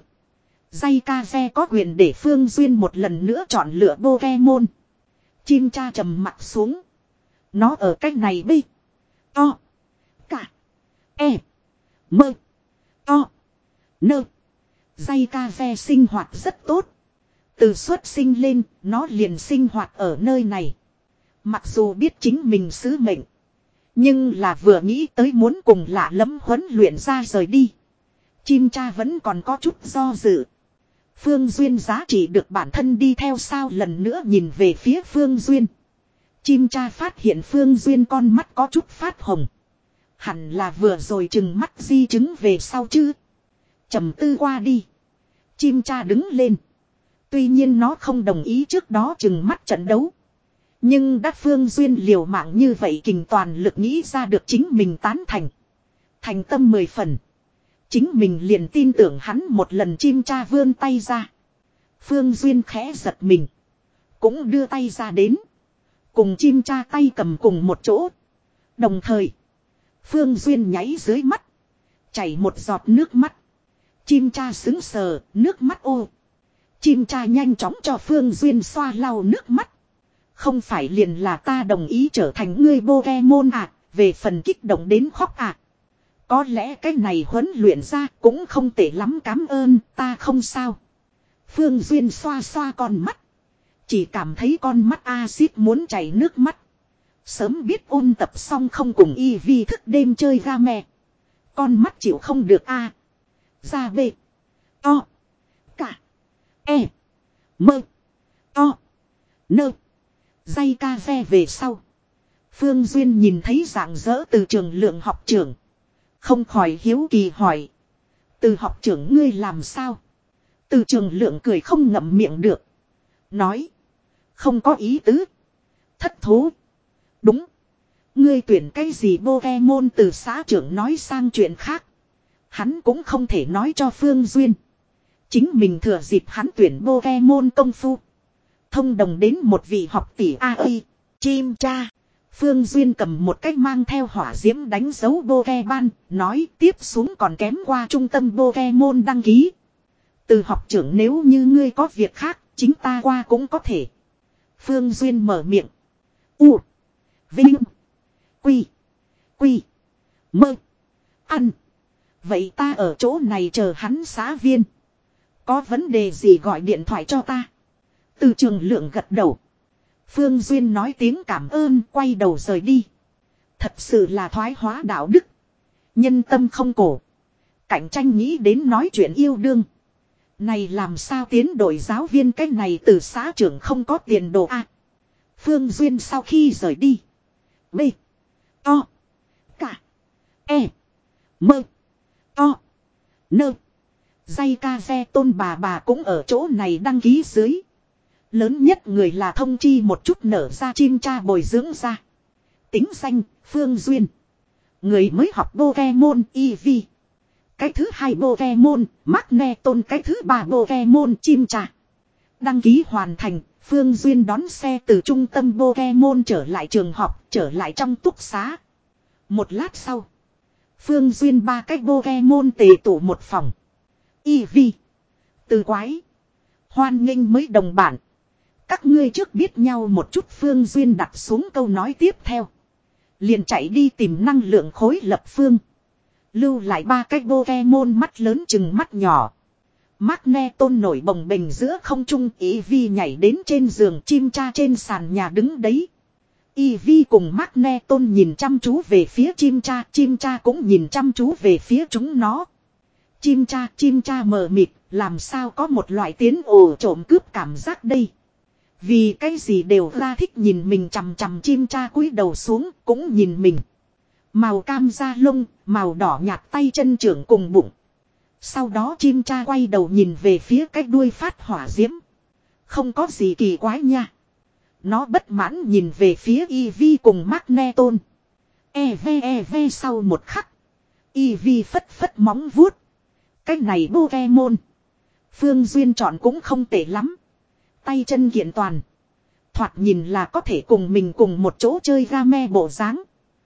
Dây ca xe có quyền để Phương Duyên một lần nữa chọn lựa Pokemon. Chim cha trầm mặt xuống. Nó ở cách này B. To. Cả. E. Mơ. To. Nơ. Dây ca xe sinh hoạt rất tốt. Từ xuất sinh lên, nó liền sinh hoạt ở nơi này. Mặc dù biết chính mình sứ mệnh. Nhưng là vừa nghĩ tới muốn cùng lạ lẫm huấn luyện ra rời đi. Chim cha vẫn còn có chút do dự. Phương Duyên giá trị được bản thân đi theo sao? Lần nữa nhìn về phía Phương Duyên. Chim cha phát hiện Phương Duyên con mắt có chút phát hồng. Hẳn là vừa rồi chừng mắt di chứng về sau chứ. Trầm tư qua đi. Chim cha đứng lên. Tuy nhiên nó không đồng ý trước đó chừng mắt trận đấu. Nhưng đã Phương Duyên liều mạng như vậy kình toàn lực nghĩ ra được chính mình tán thành. Thành tâm mười phần. Chính mình liền tin tưởng hắn một lần. Chim cha vươn tay ra. Phương Duyên khẽ giật mình. Cũng đưa tay ra đến. Cùng chim cha tay cầm cùng một chỗ. Đồng thời. Phương Duyên nháy dưới mắt. Chảy một giọt nước mắt. Chim cha sững sờ, nước mắt ô. Chim cha nhanh chóng cho Phương Duyên xoa lau nước mắt. Không phải liền là ta đồng ý trở thành ngươi Pokemon à, về phần kích động đến khóc à. Có lẽ cái này huấn luyện ra cũng không tệ lắm, cảm ơn, ta không sao. Phương Duyên xoa xoa con mắt. Chỉ cảm thấy con mắt axit muốn chảy nước mắt. Sớm biết ôn tập xong không cùng y vi thức đêm chơi game. Con mắt chịu không được a. À. Ra B. To. Cả. E. Mơ. To. Nơ. Dây ca ve về sau. Phương Duyên nhìn thấy dạng dỡ từ trường lượng học trưởng. Không khỏi hiếu kỳ hỏi. Từ học trưởng ngươi làm sao? Từ trường lượng cười không ngậm miệng được. Nói. Không có ý tứ. Thất thố. Đúng. Ngươi tuyển cái gì Pokemon? Từ xã trưởng nói sang chuyện khác. Hắn cũng không thể nói cho Phương Duyên. Chính mình thừa dịp hắn tuyển Pokemon công phu. Thông đồng đến một vị học tỷ a i. Chim cha. Phương Duyên cầm một cách mang theo hỏa diễm đánh dấu Pokemon. Nói tiếp xuống còn kém qua trung tâm Pokemon đăng ký. Từ học trưởng nếu như ngươi có việc khác. Chính ta qua cũng có thể. Phương Duyên mở miệng. U. Vinh. Quy. Quy. Mơ. Ăn. Vậy ta ở chỗ này chờ hắn xã viên. Có vấn đề gì gọi điện thoại cho ta. Từ trường lượng gật đầu. Phương Duyên nói tiếng cảm ơn quay đầu rời đi. Thật sự là thoái hóa đạo đức. Nhân tâm không cổ. Cạnh tranh nghĩ đến nói chuyện yêu đương. Này làm sao tiến đổi giáo viên cái này từ xã trưởng không có tiền đồ a. À, Phương Duyên sau khi rời đi. B. To. Cả. E. Mơ. To. Nơ. Dây ca xe Tôn bà bà cũng ở chỗ này đăng ký dưới. Lớn nhất người là thông chi một chút nở ra chim cha bồi dưỡng ra. Tính danh Phương Duyên. Người mới học Pokemon Eevee. Cái thứ hai Pokemon Magneton. Cái thứ ba Pokemon chim cha. Đăng ký hoàn thành. Phương Duyên đón xe từ trung tâm Pokemon trở lại trường học, trở lại trong túc xá. Một lát sau. Phương Duyên ba cái Pokemon tề tụ một phòng. Eevee. Từ quái. Hoan nghênh mới đồng bản. Các ngươi trước biết nhau một chút. Phương Duyên đặt xuống câu nói tiếp theo. Liền chạy đi tìm năng lượng khối lập phương. Lưu lại ba cái Pokemon mắt lớn chừng mắt nhỏ. Magneton nổi bồng bềnh giữa không trung, Eevee nhảy đến trên giường, chim cha trên sàn nhà đứng đấy. Eevee cùng Magneton nhìn chăm chú về phía chim cha, chim cha cũng nhìn chăm chú về phía chúng nó. Chim cha, chim cha mờ mịt, làm sao có một loại tiến ồ trộm cướp cảm giác đây. Vì cái gì đều ra thích nhìn mình chằm chằm, chim cha cúi đầu xuống cũng nhìn mình. Màu cam da lông, màu đỏ nhạt tay chân trưởng cùng bụng. Sau đó chim cha quay đầu nhìn về phía cái đuôi phát hỏa diễm. Không có gì kỳ quái nha. Nó bất mãn nhìn về phía Eevee cùng Magneton. Eve eve sau một khắc. Eevee phất phất móng vuốt. Cái này Pokemon. Phương Duyên chọn cũng không tệ lắm. Tay chân kiện toàn. Thoạt nhìn là có thể cùng mình cùng một chỗ chơi game bộ dáng.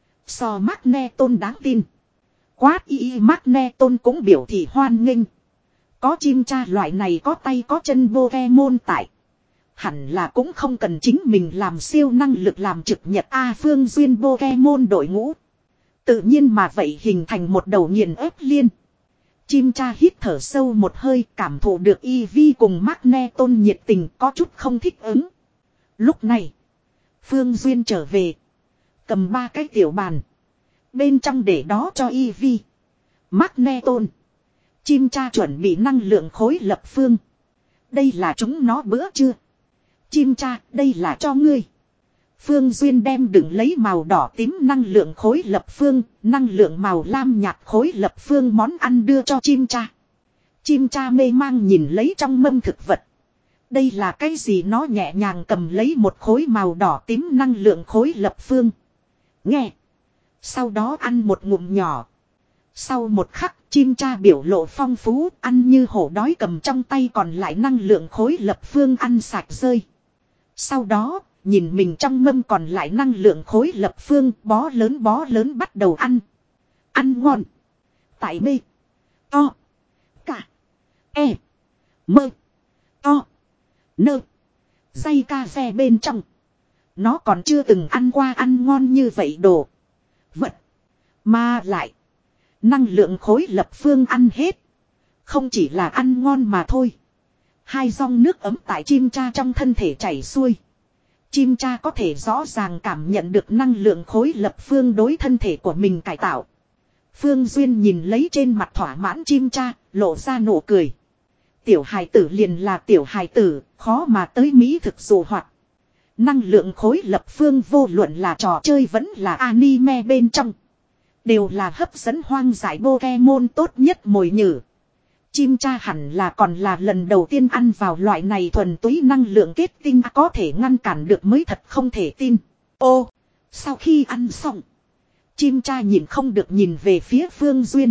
So Magneton đáng tin. Quát y Magneton cũng biểu thị hoan nghênh. Có chim cha loại này có tay có chân Pokemon tại. Hẳn là cũng không cần chính mình làm siêu năng lực làm trực nhật A. Phương Duyên Pokemon đội ngũ. Tự nhiên mà vậy hình thành một đầu nghiền ép liên. Chim cha hít thở sâu một hơi, cảm thụ được Eevee cùng Magneton nhiệt tình, có chút không thích ứng. Lúc này, Phương Duyên trở về. Cầm ba cái tiểu bàn. Bên trong để đó cho Eevee, Magneton. Chim cha chuẩn bị năng lượng khối lập phương. Đây là chúng nó bữa trưa. Chim cha, đây là cho ngươi. Phương Duyên đem đựng lấy màu đỏ tím năng lượng khối lập phương, năng lượng màu lam nhạt khối lập phương món ăn đưa cho chim cha. Chim cha mê mang nhìn lấy trong mâm thực vật. Đây là cái gì? Nó nhẹ nhàng cầm lấy một khối màu đỏ tím năng lượng khối lập phương. Nghe. Sau đó ăn một ngụm nhỏ. Sau một khắc, chim cha biểu lộ phong phú, ăn như hổ đói cầm trong tay còn lại năng lượng khối lập phương ăn sạch rơi. Sau đó, nhìn mình trong mâm còn lại năng lượng khối lập phương, bó lớn bó lớn bắt đầu ăn. Ăn ngon. Tại B. To. Cả. E. Mơ. To. Nơ. Dây ca xe bên trong. Nó còn chưa từng ăn qua ăn ngon như vậy đồ vật. Mà lại. Năng lượng khối lập phương ăn hết. Không chỉ là ăn ngon mà thôi. Hai dòng nước ấm tại chim cha trong thân thể chảy xuôi. Chim cha có thể rõ ràng cảm nhận được năng lượng khối lập phương đối thân thể của mình cải tạo. Phương Duyên nhìn lấy trên mặt thỏa mãn chim cha, lộ ra nụ cười. Tiểu hài tử liền là tiểu hài tử, khó mà tới mỹ thực dụ hoạt. Năng lượng khối lập phương vô luận là trò chơi vẫn là anime bên trong. Đều là hấp dẫn hoang dại Pokemon tốt nhất mồi nhử. Chim cha hẳn là còn là lần đầu tiên ăn vào loại này thuần túy năng lượng kết tinh, có thể ngăn cản được mới thật không thể tin. Ô, sau khi ăn xong, chim cha nhìn không được nhìn về phía Phương Duyên.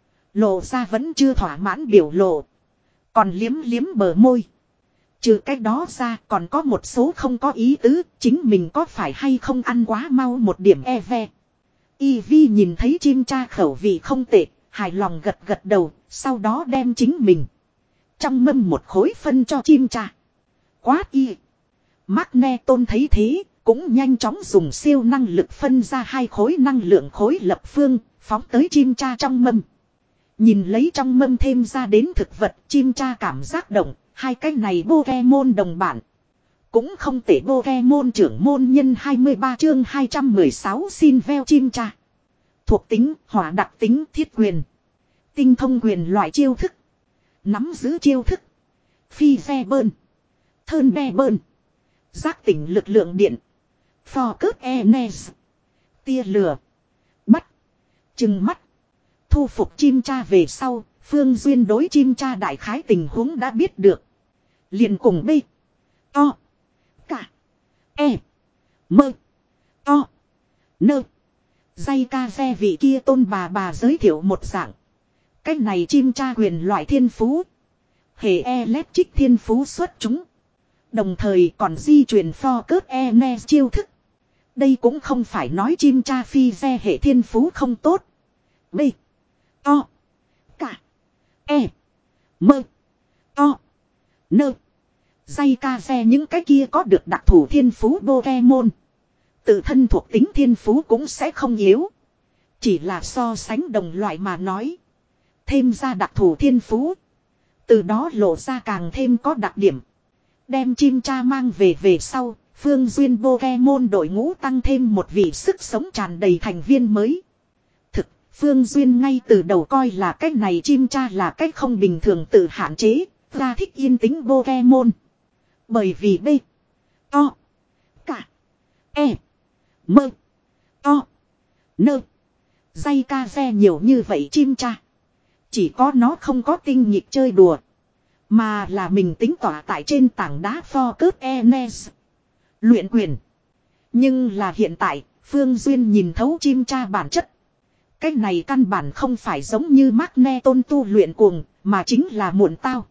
Lộ ra vẫn chưa thỏa mãn biểu lộ. Còn liếm liếm bờ môi. Trừ cái đó ra còn có một số không có ý tứ, chính mình có phải hay không ăn quá mau một điểm e ve. Eevee nhìn thấy chim cha khẩu vị không tệ, hài lòng gật gật đầu, sau đó đem chính mình trong mâm một khối phân cho chim cha. Quát y. Magneton thấy thế, cũng nhanh chóng dùng siêu năng lực phân ra hai khối năng lượng khối lập phương, phóng tới chim cha trong mâm. Nhìn lấy trong mâm thêm ra đến thực vật, chim cha cảm giác động, hai cái này Pokemon đồng bản. Cũng không tệ. Pokemon trưởng môn nhân hai mươi ba chương hai trăm mười sáu xin veo chim cha. Thuộc tính, hỏa đặc tính, thiết quyền. Tinh thông quyền loại chiêu thức. Nắm giữ chiêu thức. Phi ve bơn. Thơn be bơn. Giác tỉnh lực lượng điện. Phò cướp Enes. Tia lửa. Bắt. Trừng mắt. Thu phục chim cha về sau, Phương Duyên đối chim cha đại khái tình huống đã biết được. Liền cùng B. To. Cả. E. Mơ. To. Nơ. Dây ca xe vị kia tôn bà bà giới thiệu một dạng. Cái này chim cha quyền loại thiên phú. Hệ electric thiên phú xuất chúng. Đồng thời còn di chuyển pho cớt Enes chiêu thức. Đây cũng không phải nói chim cha phi ve hệ thiên phú không tốt. B. To. Cả. E. Mơ. To. Nơ. Dây ca xe những cái kia có được đặc thủ thiên phú Pokemon. Tự thân thuộc tính thiên phú cũng sẽ không yếu. Chỉ là so sánh đồng loại mà nói. Thêm ra đặc thù thiên phú. Từ đó lộ ra càng thêm có đặc điểm. Đem chim cha mang về về sau. Phương Duyên Pokemon đội ngũ tăng thêm một vị sức sống tràn đầy thành viên mới. Thực, Phương Duyên ngay từ đầu coi là cách này chim cha là cách không bình thường tự hạn chế. Ra thích yên tĩnh Pokemon. Bởi vì B. To. Cả. E. Mơ. To. Nơ. Dây ca xe nhiều như vậy chim cha. Chỉ có nó không có tinh nhịp chơi đùa. Mà là mình tính tỏa tại trên tảng đá pho cướp Enes. Luyện quyền. Nhưng là hiện tại, Phương Duyên nhìn thấu chim cha bản chất. Cái này căn bản không phải giống như Magneton tu luyện cuồng, mà chính là muộn tao.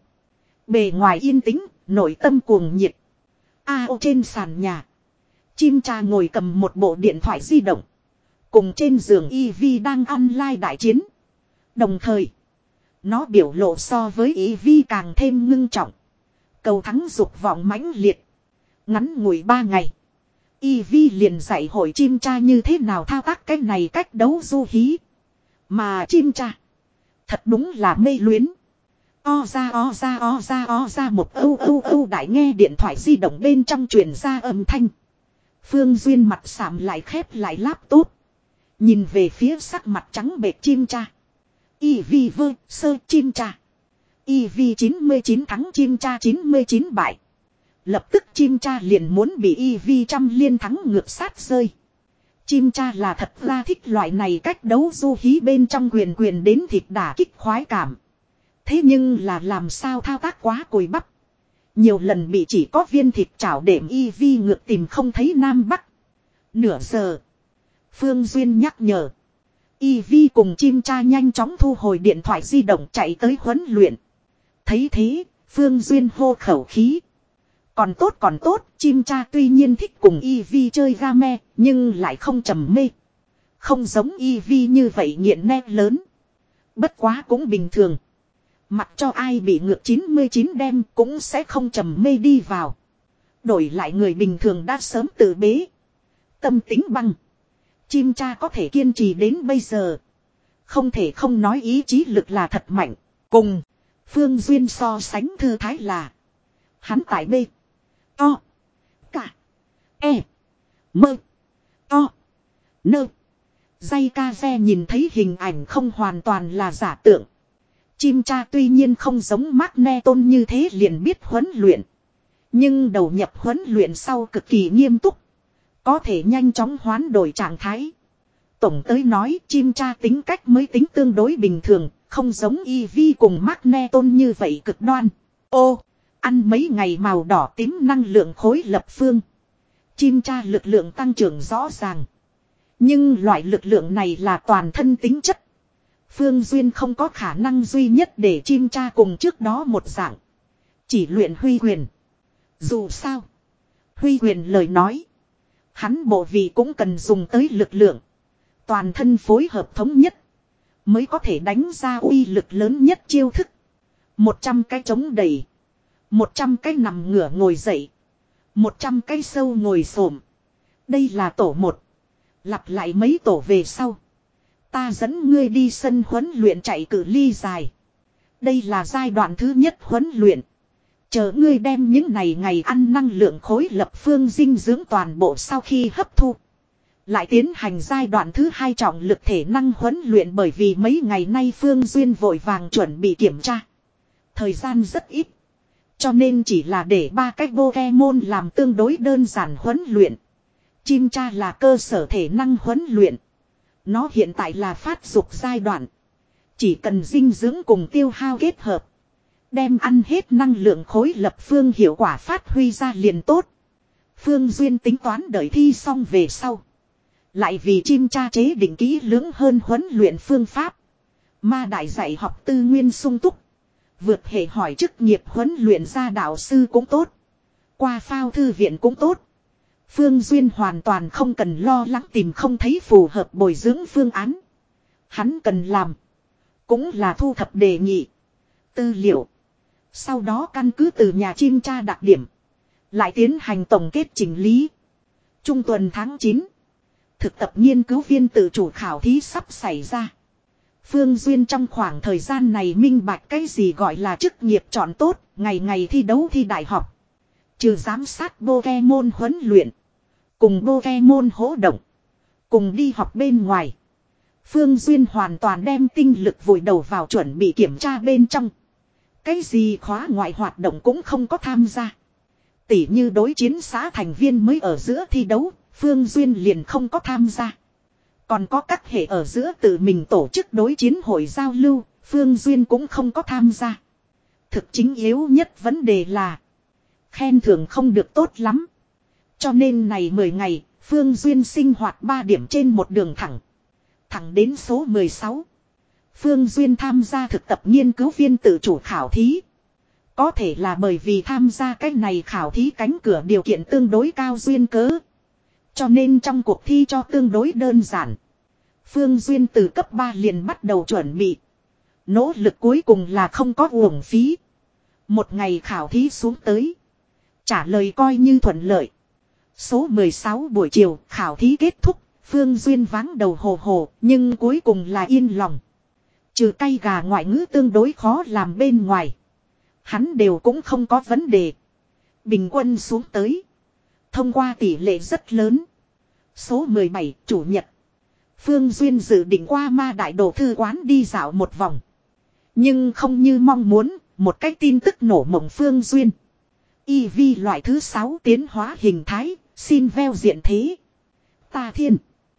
Bề ngoài yên tĩnh, nội tâm cuồng nhiệt. A ô trên sàn nhà. Chim cha ngồi cầm một bộ điện thoại di động. Cùng trên giường Eevee đang online đại chiến. Đồng thời, nó biểu lộ so với Eevee càng thêm ngưng trọng. Cầu thắng dục vọng mãnh liệt. Ngắn ngủi ba ngày. Eevee liền dạy hội chim cha như thế nào thao tác cái này cách đấu du hí. Mà chim cha thật đúng là mê luyến. O ra o ra o ra o ra một âu âu âu đại nghe điện thoại di động bên trong truyền ra âm thanh. Phương Duyên mặt sạm lại khép lại laptop. Nhìn về phía sắc mặt trắng bệch chim cha. Eevee vơ sơ chim cha. Eevee chín mươi chín thắng chim cha chín mươi chín bại. Lập tức chim cha liền muốn bị Eevee trăm liên thắng ngược sát rơi. Chim cha là thật ra thích loại này cách đấu du hí bên trong quyền quyền đến thịt đả kích khoái cảm. Thế nhưng là làm sao thao tác quá cùi bắp. Nhiều lần bị chỉ có viên thịt chảo đệm Eevee ngược tìm không thấy Nam Bắc. Nửa giờ. Phương Duyên nhắc nhở. Eevee cùng chim cha nhanh chóng thu hồi điện thoại di động chạy tới huấn luyện. Thấy thế, Phương Duyên hô khẩu khí. Còn tốt còn tốt, chim cha tuy nhiên thích cùng Eevee chơi game, nhưng lại không trầm mê. Không giống Eevee như vậy nghiện nét lớn. Bất quá cũng bình thường. Mặc cho ai bị ngược chín mươi chín đem cũng sẽ không trầm mê đi vào. Đổi lại người bình thường đã sớm tự bế. Tâm tính băng. Chim cha có thể kiên trì đến bây giờ. Không thể không nói ý chí lực là thật mạnh. Cùng Phương Duyên so sánh thư thái là. Hắn tại B. To. Cả. E. Mơ. To. Nơ. Dây ca xe nhìn thấy hình ảnh không hoàn toàn là giả tượng. Chim cha tuy nhiên không giống Magneton như thế liền biết huấn luyện. Nhưng đầu nhập huấn luyện sau cực kỳ nghiêm túc. Có thể nhanh chóng hoán đổi trạng thái. Tổng tới nói chim cha tính cách mới tính tương đối bình thường. Không giống Eevee cùng Magneton như vậy cực đoan. Ô, ăn mấy ngày màu đỏ tím năng lượng khối lập phương. Chim cha lực lượng tăng trưởng rõ ràng. Nhưng loại lực lượng này là toàn thân tính chất. Phương Duyên không có khả năng duy nhất để chim cha cùng trước đó một dạng. Chỉ luyện huy quyền. Dù sao. Huy quyền lời nói. Hắn bộ vị cũng cần dùng tới lực lượng. Toàn thân phối hợp thống nhất. Mới có thể đánh ra uy lực lớn nhất chiêu thức. Một trăm cái chống đẩy. Một trăm cái nằm ngửa ngồi dậy. Một trăm cái sâu ngồi xổm. Đây là tổ một. Lặp lại mấy tổ về sau. Ta dẫn ngươi đi sân huấn luyện chạy cự ly dài. Đây là giai đoạn thứ nhất huấn luyện. Chờ ngươi đem những này ngày ăn năng lượng khối lập phương dinh dưỡng toàn bộ sau khi hấp thu. Lại tiến hành giai đoạn thứ hai trọng lực thể năng huấn luyện bởi vì mấy ngày nay Phương Duyên vội vàng chuẩn bị kiểm tra. Thời gian rất ít. Cho nên chỉ là để ba cách Pokemon làm tương đối đơn giản huấn luyện. Chim cha là cơ sở thể năng huấn luyện. Nó hiện tại là phát dục giai đoạn. Chỉ cần dinh dưỡng cùng tiêu hao kết hợp. Đem ăn hết năng lượng khối lập phương hiệu quả phát huy ra liền tốt. Phương Duyên tính toán đợi thi xong về sau. Lại vì chim cha chế định kỹ lưỡng hơn huấn luyện phương pháp. Ma đại dạy học tư nguyên sung túc. Vượt hệ hỏi chức nghiệp huấn luyện ra đạo sư cũng tốt. Qua phao thư viện cũng tốt. Phương Duyên hoàn toàn không cần lo lắng tìm không thấy phù hợp bồi dưỡng phương án. Hắn cần làm. Cũng là thu thập đề nghị. Tư liệu. Sau đó căn cứ từ nhà chim cha đặc điểm. Lại tiến hành tổng kết chỉnh lý. Trung tuần tháng chín. Thực tập nghiên cứu viên tự chủ khảo thí sắp xảy ra. Phương Duyên trong khoảng thời gian này minh bạch cái gì gọi là chức nghiệp chọn tốt, ngày ngày thi đấu thi đại học. Trừ giám sát Pokemon huấn luyện, cùng Pokemon hỗ động, cùng đi học bên ngoài. Phương Duyên hoàn toàn đem tinh lực vùi đầu vào chuẩn bị kiểm tra bên trong. Cái gì khóa ngoại hoạt động cũng không có tham gia. Tỉ như đối chiến xã thành viên mới ở giữa thi đấu, Phương Duyên liền không có tham gia. Còn có các hệ ở giữa tự mình tổ chức đối chiến hội giao lưu, Phương Duyên cũng không có tham gia. Thực chính yếu nhất vấn đề là khen thưởng không được tốt lắm. Cho nên này mười ngày, Phương Duyên sinh hoạt ba điểm trên một đường thẳng. Thẳng đến số mười sáu. Phương Duyên tham gia thực tập nghiên cứu viên tự chủ khảo thí. Có thể là bởi vì tham gia cái này khảo thí cánh cửa điều kiện tương đối cao duyên cớ. Cho nên trong cuộc thi cho tương đối đơn giản. Phương Duyên từ cấp ba liền bắt đầu chuẩn bị. Nỗ lực cuối cùng là không có uổng phí. Một ngày khảo thí xuống tới. Trả lời coi như thuận lợi. Số mười sáu buổi chiều khảo thí kết thúc. Phương Duyên váng đầu hồ hồ nhưng cuối cùng là yên lòng. Trừ cay gà ngoại ngữ tương đối khó làm bên ngoài. Hắn đều cũng không có vấn đề. Bình quân xuống tới. Thông qua tỷ lệ rất lớn. Số mười bảy chủ nhật. Phương Duyên dự định qua Ma Đại Đồ Thư Quán đi dạo một vòng. Nhưng không như mong muốn, một cái tin tức nổ mộng Phương Duyên. i vê loại thứ sáu tiến hóa hình thái, xin veo diện thế. Ta thiên.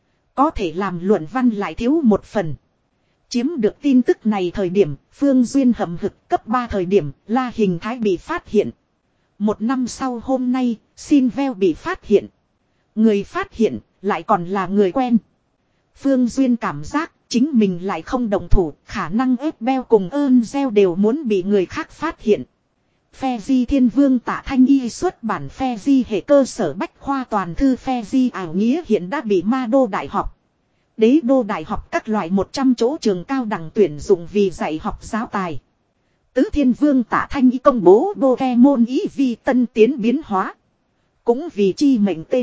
Có thể làm luận văn lại thiếu một phần. Chiếm được tin tức này thời điểm, Phương Duyên hậm hực cấp ba thời điểm, là hình thái bị phát hiện. Một năm sau hôm nay, xin veo bị phát hiện. Người phát hiện, lại còn là người quen. Phương Duyên cảm giác, chính mình lại không đồng thủ, khả năng ép beo cùng ơn gieo đều muốn bị người khác phát hiện. Phe di thiên vương Tạ Thanh Y xuất bản phe di hệ cơ sở bách khoa toàn thư phe di ảo nghĩa hiện đã bị Ma Đô Đại học. Đế đô đại học các loại một trăm chỗ trường cao đẳng tuyển dụng vì dạy học giáo tài. Tứ thiên vương Tạ Thanh Y công bố Pokemon ý vi tân tiến biến hóa. Cũng vì chi mệnh tên.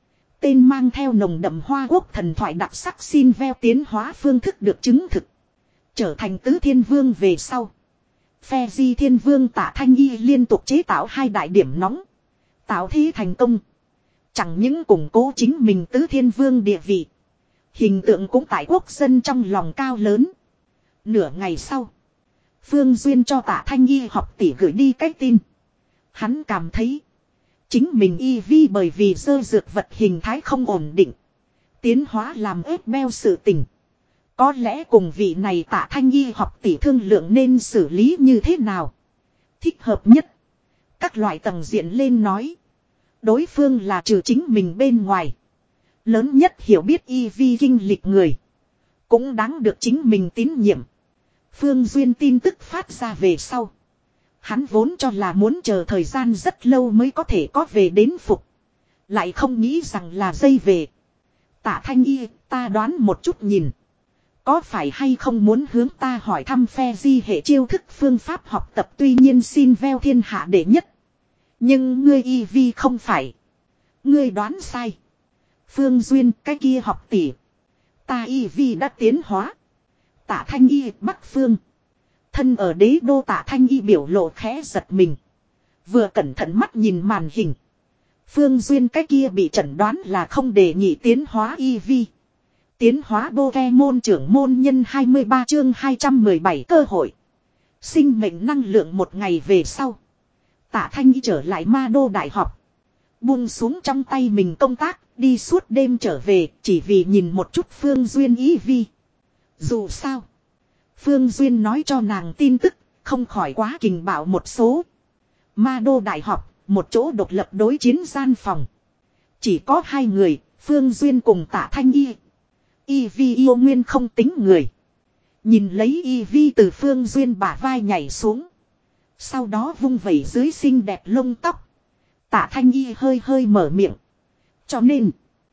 Tên mang theo nồng đậm hoa quốc thần thoại đặc sắc xin veo tiến hóa phương thức được chứng thực. Trở thành tứ thiên vương về sau. Phe di thiên vương Tạ Thanh Y liên tục chế tạo hai đại điểm nóng. Tạo thế thành công. Chẳng những củng cố chính mình tứ thiên vương địa vị. Hình tượng cũng tại quốc dân trong lòng cao lớn. Nửa ngày sau. Phương Duyên cho Tạ Thanh Y học tỷ gửi đi cái tin. Hắn cảm thấy. Chính mình y vi bởi vì dơ dược vật hình thái không ổn định. Tiến hóa làm ép beo sự tình. Có lẽ cùng vị này Tạ Thanh Y học tỷ thương lượng nên xử lý như thế nào. Thích hợp nhất. Các loại tầng diện lên nói. Đối phương là trừ chính mình bên ngoài. Lớn nhất hiểu biết y vi kinh lịch người. Cũng đáng được chính mình tín nhiệm. Phương Duyên tin tức phát ra về sau. Hắn vốn cho là muốn chờ thời gian rất lâu mới có thể có về đến phục. Lại không nghĩ rằng là dây về. Tạ Thanh Y, ta đoán một chút nhìn. Có phải hay không muốn hướng ta hỏi thăm phe di hệ chiêu thức phương pháp học tập tuy nhiên xin veo thiên hạ đệ nhất. Nhưng ngươi y vi không phải. Ngươi đoán sai. Phương Duyên cái kia học tỷ. Ta y vi đã tiến hóa. Tạ Thanh Y Bắc Phương. Thân ở đế đô Tạ Thanh Y biểu lộ khẽ giật mình. Vừa cẩn thận mắt nhìn màn hình. Phương Duyên cái kia bị chẩn đoán là không để nhị tiến hóa y vi. Tiến hóa Pokemon trưởng môn nhân hai mươi ba chương hai trăm mười bảy cơ hội. Sinh mệnh năng lượng một ngày về sau. Tạ Thanh Y trở lại Ma Đô Đại học. Buông xuống trong tay mình công tác, đi suốt đêm trở về, chỉ vì nhìn một chút Phương Duyên ý vi. Dù sao, Phương Duyên nói cho nàng tin tức, không khỏi quá kình bạo một số. Ma Đô Đại học, một chỗ độc lập đối chiến gian phòng. Chỉ có hai người, Phương Duyên cùng Tạ Thanh Y. Y vi yêu nguyên không tính người. Nhìn lấy Y vi từ Phương Duyên bả vai nhảy xuống. Sau đó vung vẩy dưới xinh đẹp lông tóc. Tạ Thanh Y hơi hơi mở miệng. Cho nên,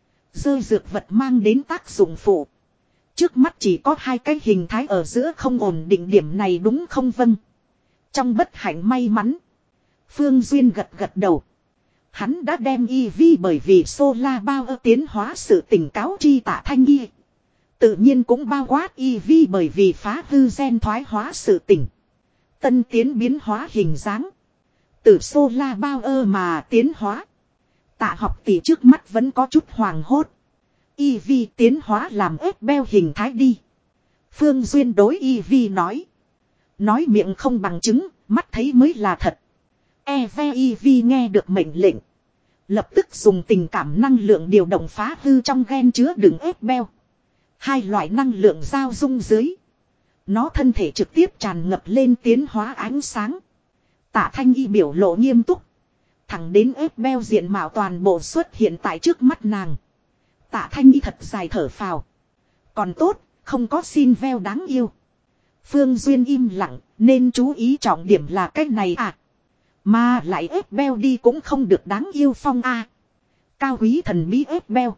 dơ dược vật mang đến tác dụng phụ. Trước mắt chỉ có hai cái hình thái ở giữa không ổn định điểm này đúng không vâng. Trong bất hạnh may mắn. Phương Duyên gật gật đầu. Hắn đã đem E V bởi vì Solar Power tiến hóa sự tỉnh cáo chi Tạ Thanh Y. Tự nhiên cũng bao quát E V bởi vì phá hư gen thoái hóa sự tỉnh. Tân tiến biến hóa hình dáng. Từ Solar Power mà tiến hóa. Tạ học tỷ trước mắt vẫn có chút hoàng hốt. E V tiến hóa làm ép beo hình thái đi. Phương Duyên đối E V nói. Nói miệng không bằng chứng, mắt thấy mới là thật. E V E V nghe được mệnh lệnh. Lập tức dùng tình cảm năng lượng điều động phá hư trong gen chứa đựng ép beo. Hai loại năng lượng giao dung dưới. Nó thân thể trực tiếp tràn ngập lên tiến hóa ánh sáng. Tạ Thanh Y biểu lộ nghiêm túc. Thẳng đến ép beo diện mạo toàn bộ xuất hiện tại trước mắt nàng. Tạ Thanh Y thật dài thở phào. Còn tốt, không có xin veo đáng yêu. Phương Duyên im lặng, nên chú ý trọng điểm là cái này à. Mà lại ép beo đi cũng không được đáng yêu phong a. Cao quý thần bí ép beo.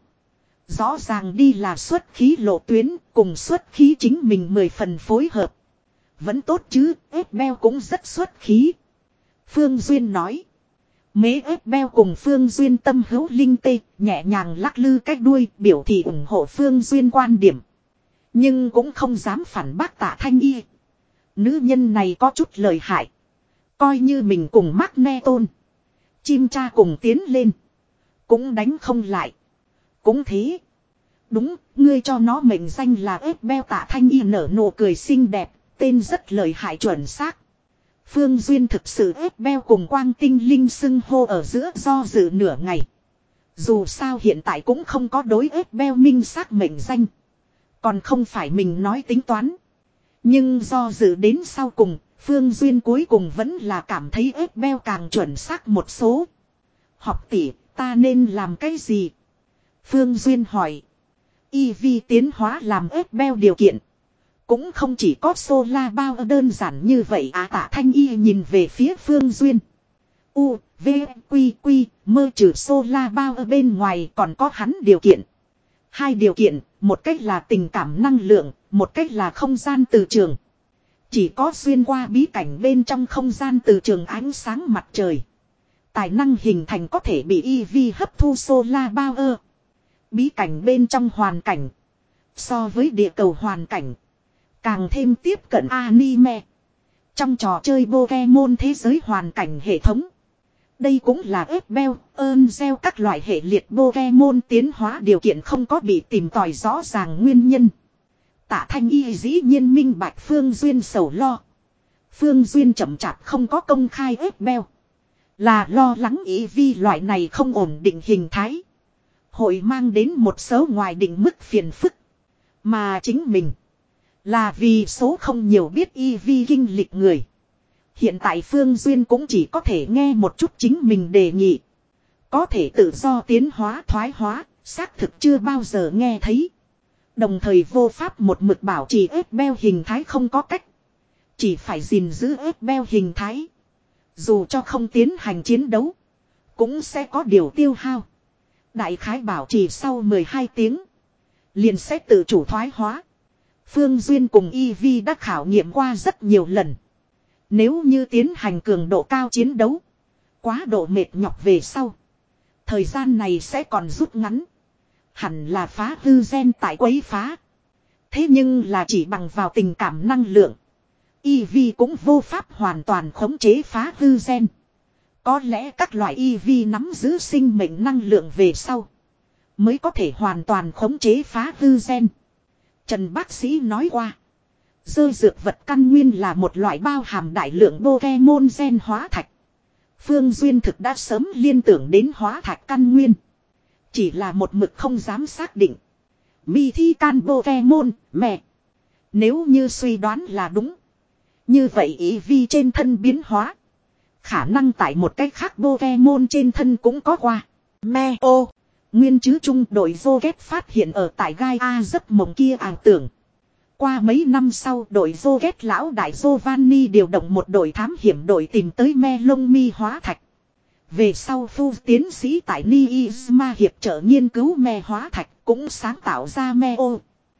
Rõ ràng đi là xuất khí lộ tuyến, cùng xuất khí chính mình mười phần phối hợp. Vẫn tốt chứ, ép beo cũng rất xuất khí. Phương Duyên nói. Mế ép beo cùng Phương Duyên tâm hữu linh tê, nhẹ nhàng lắc lư cách đuôi, biểu thị ủng hộ Phương Duyên quan điểm. Nhưng cũng không dám phản bác Tạ Thanh Y. Nữ nhân này có chút lời hại. Coi như mình cùng Magneton. Chim cha cùng tiến lên. Cũng đánh không lại. Cũng thế. Đúng, ngươi cho nó mệnh danh là ép beo. Tạ Thanh Y nở nụ cười xinh đẹp. Tên rất lời hại chuẩn xác. Phương Duyên thực sự ép beo cùng Quang Tinh Linh xưng hô ở giữa do dự nửa ngày. Dù sao hiện tại cũng không có đối ép beo minh xác mệnh danh. Còn không phải mình nói tính toán. Nhưng do dự đến sau cùng, Phương Duyên cuối cùng vẫn là cảm thấy ép beo càng chuẩn xác một số. Học tỷ, ta nên làm cái gì? Phương Duyên hỏi. E V tiến hóa làm ép beo điều kiện. Cũng không chỉ có Solar Power đơn giản như vậy à. Tạ Thanh Y nhìn về phía Phương Duyên. U, V, Quy, Quy, mơ trừ Solar Power bên ngoài còn có hắn điều kiện. Hai điều kiện, một cách là tình cảm năng lượng, một cách là không gian từ trường. Chỉ có xuyên qua bí cảnh bên trong không gian từ trường ánh sáng mặt trời. Tài năng hình thành có thể bị E V hấp thu Solar Power. Bí cảnh bên trong hoàn cảnh. So với địa cầu hoàn cảnh. Càng thêm tiếp cận anime. Trong trò chơi Pokemon thế giới hoàn cảnh hệ thống. Đây cũng là ép beo, ơn gieo các loại hệ liệt Pokemon tiến hóa điều kiện không có bị tìm tòi rõ ràng nguyên nhân. Tạ Thanh Y dĩ nhiên minh bạch Phương Duyên sầu lo. Phương Duyên chậm chạp không có công khai ép beo. Là lo lắng ý vi loại này không ổn định hình thái. Hội mang đến một số ngoài định mức phiền phức. Mà chính mình. Là vì số không nhiều biết E V kinh lịch người. Hiện tại Phương Duyên cũng chỉ có thể nghe một chút chính mình đề nghị. Có thể tự do tiến hóa thoái hóa, xác thực chưa bao giờ nghe thấy. Đồng thời vô pháp một mực bảo trì ép beo hình thái không có cách. Chỉ phải gìn giữ ép beo hình thái. Dù cho không tiến hành chiến đấu, cũng sẽ có điều tiêu hao. Đại khái bảo trì sau mười hai tiếng, liền sẽ tự chủ thoái hóa. Phương Duyên cùng E V đã khảo nghiệm qua rất nhiều lần. Nếu như tiến hành cường độ cao chiến đấu, quá độ mệt nhọc về sau, thời gian này sẽ còn rút ngắn. Hẳn là phá hư gen tại quấy phá. Thế nhưng là chỉ bằng vào tình cảm năng lượng, E V cũng vô pháp hoàn toàn khống chế phá hư gen. Có lẽ các loại E V nắm giữ sinh mệnh năng lượng về sau, mới có thể hoàn toàn khống chế phá hư gen. Trần bác sĩ nói qua, dơ dược vật căn nguyên là một loại bao hàm đại lượng Pokemon gen hóa thạch. Phương Duyên thực đã sớm liên tưởng đến hóa thạch căn nguyên. Chỉ là một mực không dám xác định. Mi thi can Pokemon, mẹ. Nếu như suy đoán là đúng, như vậy ý vi trên thân biến hóa, khả năng tại một cách khác Pokemon trên thân cũng có qua. Me ô. Nguyên chứ trung đội Zoget phát hiện ở tại gai A giấc mộng kia ảo tưởng. Qua mấy năm sau đội Zoget lão đại Giovanni điều động một đội thám hiểm đội tìm tới me lông mi hóa thạch. Về sau phu tiến sĩ tại Niizma hiệp trợ nghiên cứu me hóa thạch cũng sáng tạo ra me ô.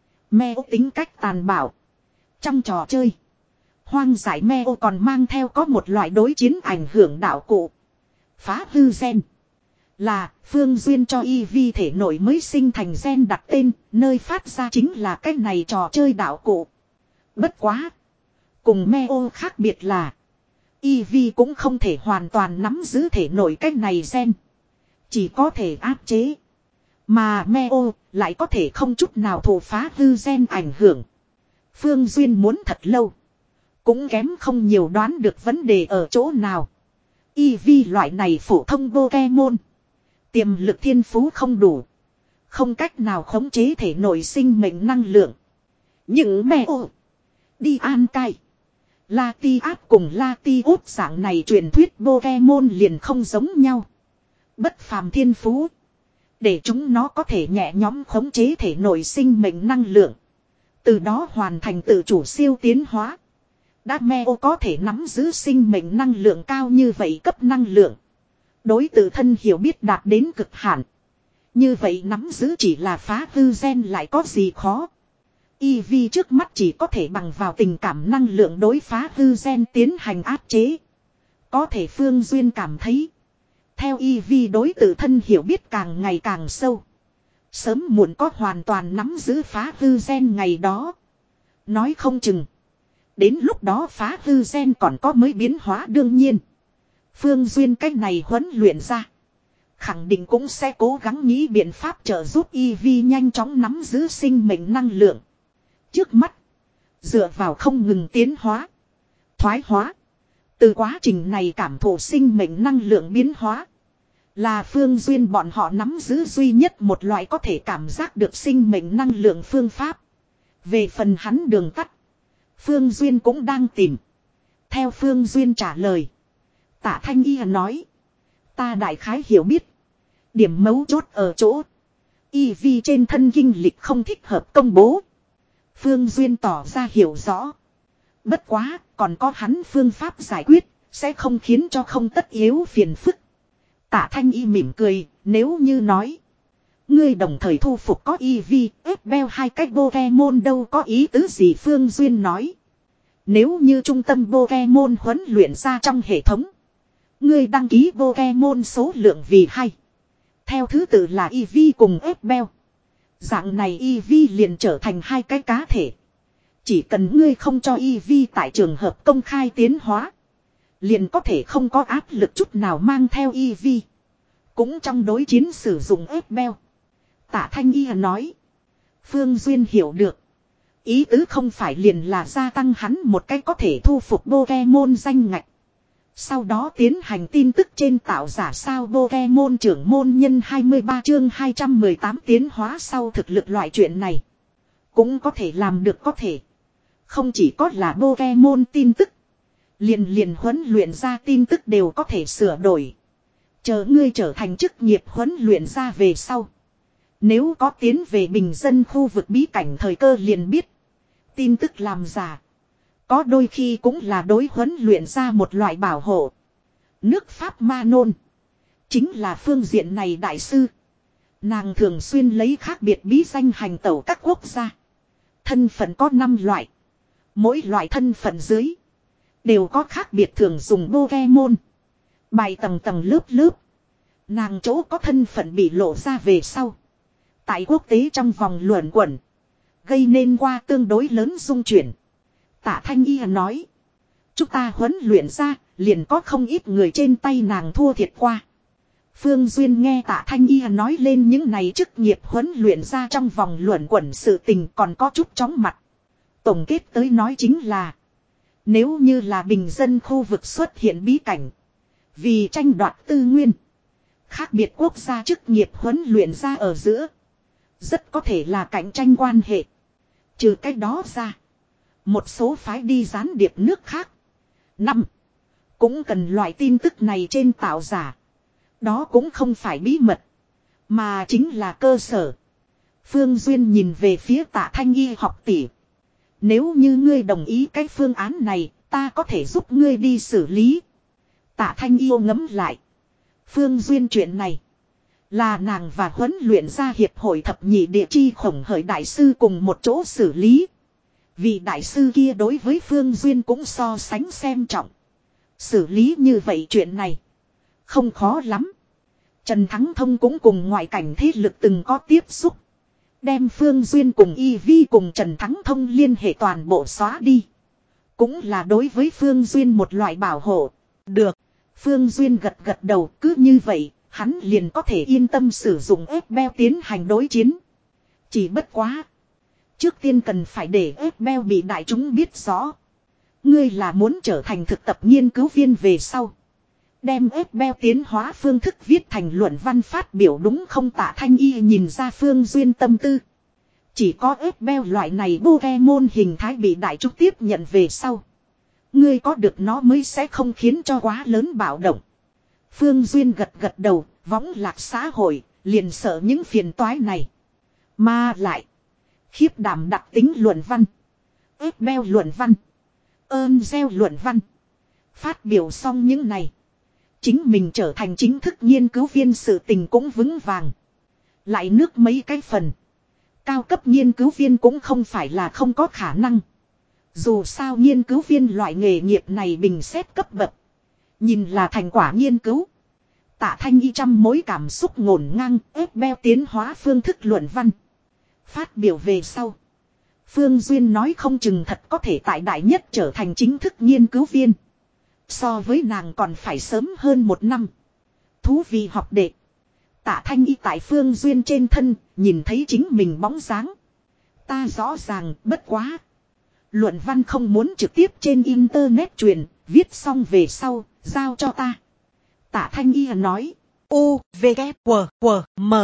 Me ô tính cách tàn bạo. Trong trò chơi, hoang dại me ô còn mang theo có một loại đối chiến ảnh hưởng đạo cụ. Phá hư gen. Là Phương Duyên cho y vi thể nội mới sinh thành gen đặt tên, nơi phát ra chính là cái này trò chơi đạo cụ. Bất quá. Cùng Meo khác biệt là y vi cũng không thể hoàn toàn nắm giữ thể nội cái này gen. Chỉ có thể áp chế. Mà Meo lại có thể không chút nào thụ phá hư gen ảnh hưởng. Phương Duyên muốn thật lâu. Cũng kém không nhiều đoán được vấn đề ở chỗ nào. Y vi loại này phổ thông Pokemon. Tiềm lực thiên phú không đủ. Không cách nào khống chế thể nội sinh mệnh năng lượng. Những Meo. Đi an cai. Latias cùng Latios dạng này truyền thuyết Pokemon liền không giống nhau. Bất phàm thiên phú. Để chúng nó có thể nhẹ nhõm khống chế thể nội sinh mệnh năng lượng. Từ đó hoàn thành tự chủ siêu tiến hóa. Đã Meo có thể nắm giữ sinh mệnh năng lượng cao như vậy cấp năng lượng. Đối tự thân hiểu biết đạt đến cực hạn. Như vậy nắm giữ chỉ là phá hư gen lại có gì khó. Y vi trước mắt chỉ có thể bằng vào tình cảm năng lượng đối phá hư gen tiến hành áp chế. Có thể Phương Duyên cảm thấy. Theo Y vi đối tự thân hiểu biết càng ngày càng sâu. Sớm muộn có hoàn toàn nắm giữ phá hư gen ngày đó. Nói không chừng. Đến lúc đó phá hư gen còn có mới biến hóa đương nhiên. Phương Duyên cách này huấn luyện ra. Khẳng định cũng sẽ cố gắng nghĩ biện pháp trợ giúp Y vi nhanh chóng nắm giữ sinh mệnh năng lượng. Trước mắt. Dựa vào không ngừng tiến hóa. Thoái hóa. Từ quá trình này cảm thụ sinh mệnh năng lượng biến hóa. Là Phương Duyên bọn họ nắm giữ duy nhất một loại có thể cảm giác được sinh mệnh năng lượng phương pháp. Về phần hắn đường tắt. Phương Duyên cũng đang tìm. Theo Phương Duyên trả lời. Tạ Thanh Y nói. Ta đại khái hiểu biết. Điểm mấu chốt ở chỗ. Y vi trên thân kinh lịch không thích hợp công bố. Phương Duyên tỏ ra hiểu rõ. Bất quá, còn có hắn phương pháp giải quyết, sẽ không khiến cho không tất yếu phiền phức. Tạ Thanh Y mỉm cười, nếu như nói. Ngươi đồng thời thu phục có Y vi, ép beo hai cách Pokemon đâu có ý tứ gì Phương Duyên nói. Nếu như trung tâm Pokemon huấn luyện ra trong hệ thống. Ngươi đăng ký Pokemon số lượng vì hai. Theo thứ tự là Y vi cùng ép beo. Dạng này Y vi liền trở thành hai cái cá thể. Chỉ cần ngươi không cho Y vi tại trường hợp công khai tiến hóa. Liền có thể không có áp lực chút nào mang theo Y vi. Cũng trong đối chiến sử dụng ép beo. Tạ Thanh Y nói. Phương Duyên hiểu được. Ý tứ không phải liền là gia tăng hắn một cái có thể thu phục Pokemon danh ngạch. Sau đó tiến hành tin tức trên tạo giả sao Pokemon trưởng môn nhân hai mươi ba chương hai trăm mười tám tiến hóa sau thực lực loại chuyện này. Cũng có thể làm được có thể. Không chỉ có là Pokemon tin tức. Liền liền huấn luyện ra tin tức đều có thể sửa đổi. Chờ ngươi trở thành chức nghiệp huấn luyện ra về sau. Nếu có tiến về bình dân khu vực bí cảnh thời cơ liền biết. Tin tức làm giả. Có đôi khi cũng là đối huấn luyện ra một loại bảo hộ. Nước Pháp Ma Nôn. Chính là phương diện này đại sư. Nàng thường xuyên lấy khác biệt bí danh hành tẩu các quốc gia. Thân phận có năm loại. Mỗi loại thân phận dưới. Đều có khác biệt thường dùng Pokemon. Bài tầng tầng lớp lớp. Nàng chỗ có thân phận bị lộ ra về sau. Tại quốc tế trong vòng luẩn quẩn. Gây nên qua tương đối lớn dung chuyển. Tạ Thanh Y nói. Chúng ta huấn luyện ra, liền có không ít người trên tay nàng thua thiệt qua. Phương Duyên nghe Tạ Thanh Y nói lên những này chức nghiệp huấn luyện ra trong vòng luẩn quẩn sự tình còn có chút chóng mặt. Tổng kết tới nói chính là. Nếu như là bình dân khu vực xuất hiện bí cảnh. Vì tranh đoạt tư nguyên. Khác biệt quốc gia chức nghiệp huấn luyện ra ở giữa. Rất có thể là cạnh tranh quan hệ. Trừ cách đó ra. Một số phái đi gián điệp nước khác. Năm. Cũng cần loại tin tức này trên tạo giả. Đó cũng không phải bí mật. Mà chính là cơ sở. Phương Duyên nhìn về phía Tạ Thanh Y học tỷ. Nếu như ngươi đồng ý cái phương án này, ta có thể giúp ngươi đi xử lý. Tạ Thanh Y ngẫm lại. Phương Duyên chuyện này. Là nàng và huấn luyện ra hiệp hội thập nhị địa chi khổng hởi đại sư cùng một chỗ xử lý. Vì đại sư kia đối với Phương Duyên cũng so sánh xem trọng. Xử lý như vậy chuyện này. Không khó lắm. Trần Thắng Thông cũng cùng ngoại cảnh thế lực từng có tiếp xúc. Đem Phương Duyên cùng Y Vi cùng Trần Thắng Thông liên hệ toàn bộ xóa đi. Cũng là đối với Phương Duyên một loại bảo hộ. Được. Phương Duyên gật gật đầu, cứ như vậy, hắn liền có thể yên tâm sử dụng ép beo tiến hành đối chiến. Chỉ bất quá. Trước tiên cần phải để ép beo bị đại chúng biết rõ. Ngươi là muốn trở thành thực tập nghiên cứu viên về sau. Đem ép beo tiến hóa phương thức viết thành luận văn phát biểu đúng không? Tạ Thanh Y nhìn ra Phương Duyên tâm tư. Chỉ có ép beo loại này Pokemon hình thái bị đại chúng tiếp nhận về sau. Ngươi có được nó mới sẽ không khiến cho quá lớn bạo động. Phương Duyên gật gật đầu, võng lạc xã hội, liền sợ những phiền toái này. Mà lại, khiếp đảm đặc tính luận văn, ép beo luận văn, ơn gieo luận văn. Phát biểu xong những này. Chính mình trở thành chính thức nghiên cứu viên sự tình cũng vững vàng. Lại nước mấy cái phần. Cao cấp nghiên cứu viên cũng không phải là không có khả năng. Dù sao nghiên cứu viên loại nghề nghiệp này bình xét cấp bậc. Nhìn là thành quả nghiên cứu. Tạ Thanh Y trăm mối cảm xúc ngổn ngang ép beo tiến hóa phương thức luận văn. Phát biểu về sau. Phương Duyên nói không chừng thật có thể tại đại nhất trở thành chính thức nghiên cứu viên. So với nàng còn phải sớm hơn một năm. Thú vị học đệ. Tạ Thanh Y tại Phương Duyên trên thân, nhìn thấy chính mình bóng dáng. Ta rõ ràng, bất quá. Luận văn không muốn trực tiếp trên internet truyền, viết xong về sau, giao cho ta. Tạ Thanh Y nói. U, V, K, W, W, M.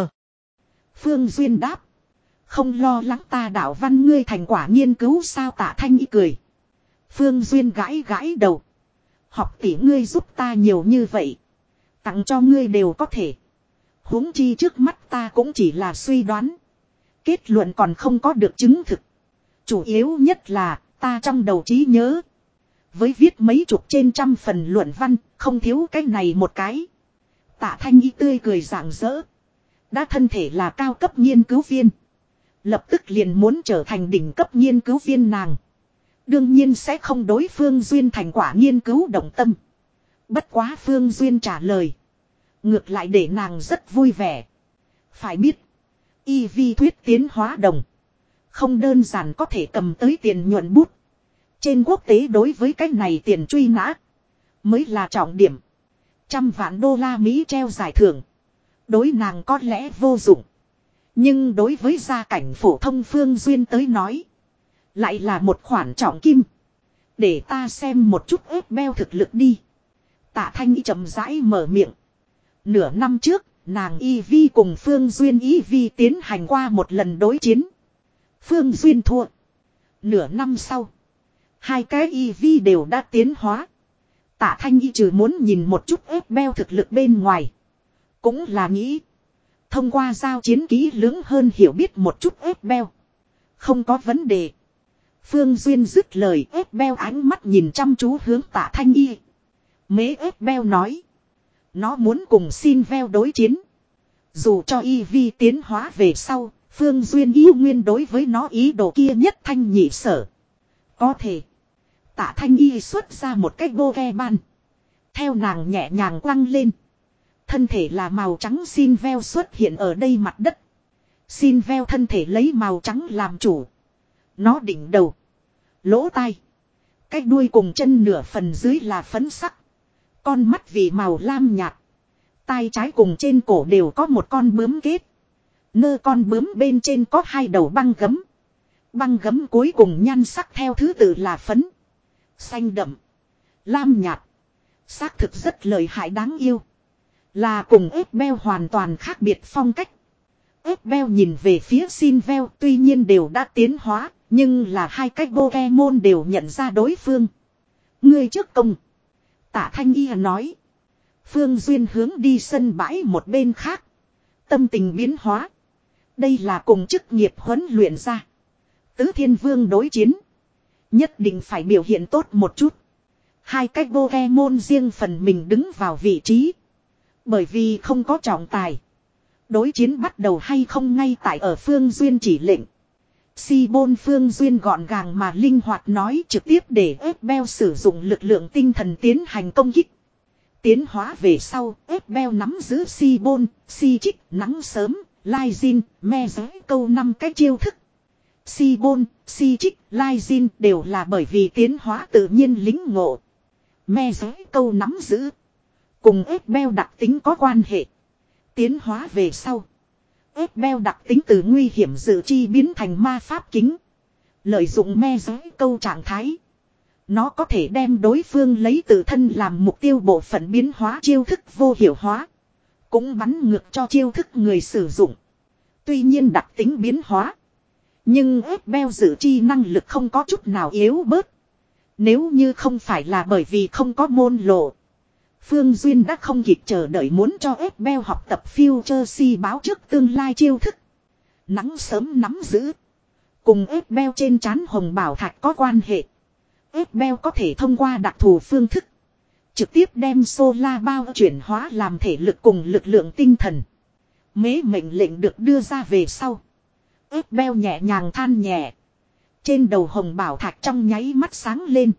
Phương Duyên đáp. Không lo lắng ta đạo văn ngươi thành quả nghiên cứu sao? Tạ Thanh Y cười. Phương Duyên gãi gãi đầu. Học tỷ ngươi giúp ta nhiều như vậy. Tặng cho ngươi đều có thể. Huống chi trước mắt ta cũng chỉ là suy đoán. Kết luận còn không có được chứng thực. Chủ yếu nhất là ta trong đầu trí nhớ. Với viết mấy chục trên trăm phần luận văn, không thiếu cái này một cái. Tạ Thanh Y tươi cười rạng rỡ. Đã thân thể là cao cấp nghiên cứu viên. Lập tức liền muốn trở thành đỉnh cấp nghiên cứu viên nàng. Đương nhiên sẽ không đối Phương Duyên thành quả nghiên cứu động tâm. Bất quá Phương Duyên trả lời. Ngược lại để nàng rất vui vẻ. Phải biết. Y vi thuyết tiến hóa đồng. Không đơn giản có thể cầm tới tiền nhuận bút. Trên quốc tế đối với cái này tiền truy nã. Mới là trọng điểm. Trăm vạn đô la Mỹ treo giải thưởng. Đối nàng có lẽ vô dụng. Nhưng đối với gia cảnh phổ thông Phương Duyên tới nói. Lại là một khoản trọng kim. Để ta xem một chút ép beo thực lực đi. Tạ Thanh Y chậm rãi mở miệng. Nửa năm trước, nàng Y Vi cùng Phương Duyên Y Vi tiến hành qua một lần đối chiến. Phương Duyên thua. Nửa năm sau, hai cái Y Vi đều đã tiến hóa. Tạ Thanh Y trừ muốn nhìn một chút ép beo thực lực bên ngoài. Cũng là nghĩ. Thông qua giao chiến kỹ lưỡng hơn hiểu biết một chút ép beo. Không có vấn đề. Phương Duyên dứt lời ép beo ánh mắt nhìn chăm chú hướng Tạ Thanh Y. Mế ép beo nói. Nó muốn cùng xin veo đối chiến. Dù cho Y Vi tiến hóa về sau, Phương Duyên yêu nguyên đối với nó ý đồ kia nhất thanh nhị sở. Có thể. Tạ Thanh Y xuất ra một cái bô ghe ban. Theo nàng nhẹ nhàng quăng lên. Thân thể là màu trắng xin veo xuất hiện ở đây mặt đất. Xin veo thân thể lấy màu trắng làm chủ. Nó đỉnh đầu. Lỗ tai. Cái đuôi cùng chân nửa phần dưới là phấn sắc. Con mắt vì màu lam nhạt. Tai trái cùng trên cổ đều có một con bướm kết. Nơ con bướm bên trên có hai đầu băng gấm. Băng gấm cuối cùng nhan sắc theo thứ tự là phấn. Xanh đậm. Lam nhạt. Xác thực rất lợi hại đáng yêu. Là cùng ép beo hoàn toàn khác biệt phong cách. Ép beo nhìn về phía xin veo tuy nhiên đều đã tiến hóa. Nhưng là hai cái Pokemon đều nhận ra đối phương. Ngươi trước công. Tạ Thanh Y nói. Phương Duyên hướng đi sân bãi một bên khác. Tâm tình biến hóa. Đây là cùng chức nghiệp huấn luyện ra. Tứ Thiên Vương đối chiến. Nhất định phải biểu hiện tốt một chút. Hai cái Pokemon riêng phần mình đứng vào vị trí. Bởi vì không có trọng tài. Đối chiến bắt đầu hay không ngay tại ở Phương Duyên chỉ lệnh. Si bôn Phương Duyên gọn gàng mà linh hoạt nói trực tiếp để ép beo sử dụng lực lượng tinh thần tiến hành công kích. Tiến hóa về sau, Esbel nắm giữ si bôn, si trích, nắng sớm, lai zin, me giới câu năm cái chiêu thức. Si bôn, si trích, lai zin đều là bởi vì tiến hóa tự nhiên lính ngộ. Me giới câu nắm giữ. Cùng Esbel đặc tính có quan hệ. Tiến hóa về sau. Esbel đặc tính từ nguy hiểm dự chi biến thành ma pháp kính. Lợi dụng me giới câu trạng thái. Nó có thể đem đối phương lấy tự thân làm mục tiêu bộ phận biến hóa chiêu thức vô hiệu hóa. Cũng bắn ngược cho chiêu thức người sử dụng. Tuy nhiên đặc tính biến hóa. Nhưng Esbel dự chi năng lực không có chút nào yếu bớt. Nếu như không phải là bởi vì không có môn lộ. Phương Duyên đã không kịp chờ đợi muốn cho Esbel học tập Future Si báo trước tương lai chiêu thức. Nắng sớm nắm giữ. Cùng Esbel trên trán hồng bảo thạch có quan hệ. Esbel có thể thông qua đặc thù phương thức. Trực tiếp đem Solar bao chuyển hóa làm thể lực cùng lực lượng tinh thần. Mế mệnh lệnh được đưa ra về sau. Esbel nhẹ nhàng than nhẹ. Trên đầu hồng bảo thạch trong nháy mắt sáng lên.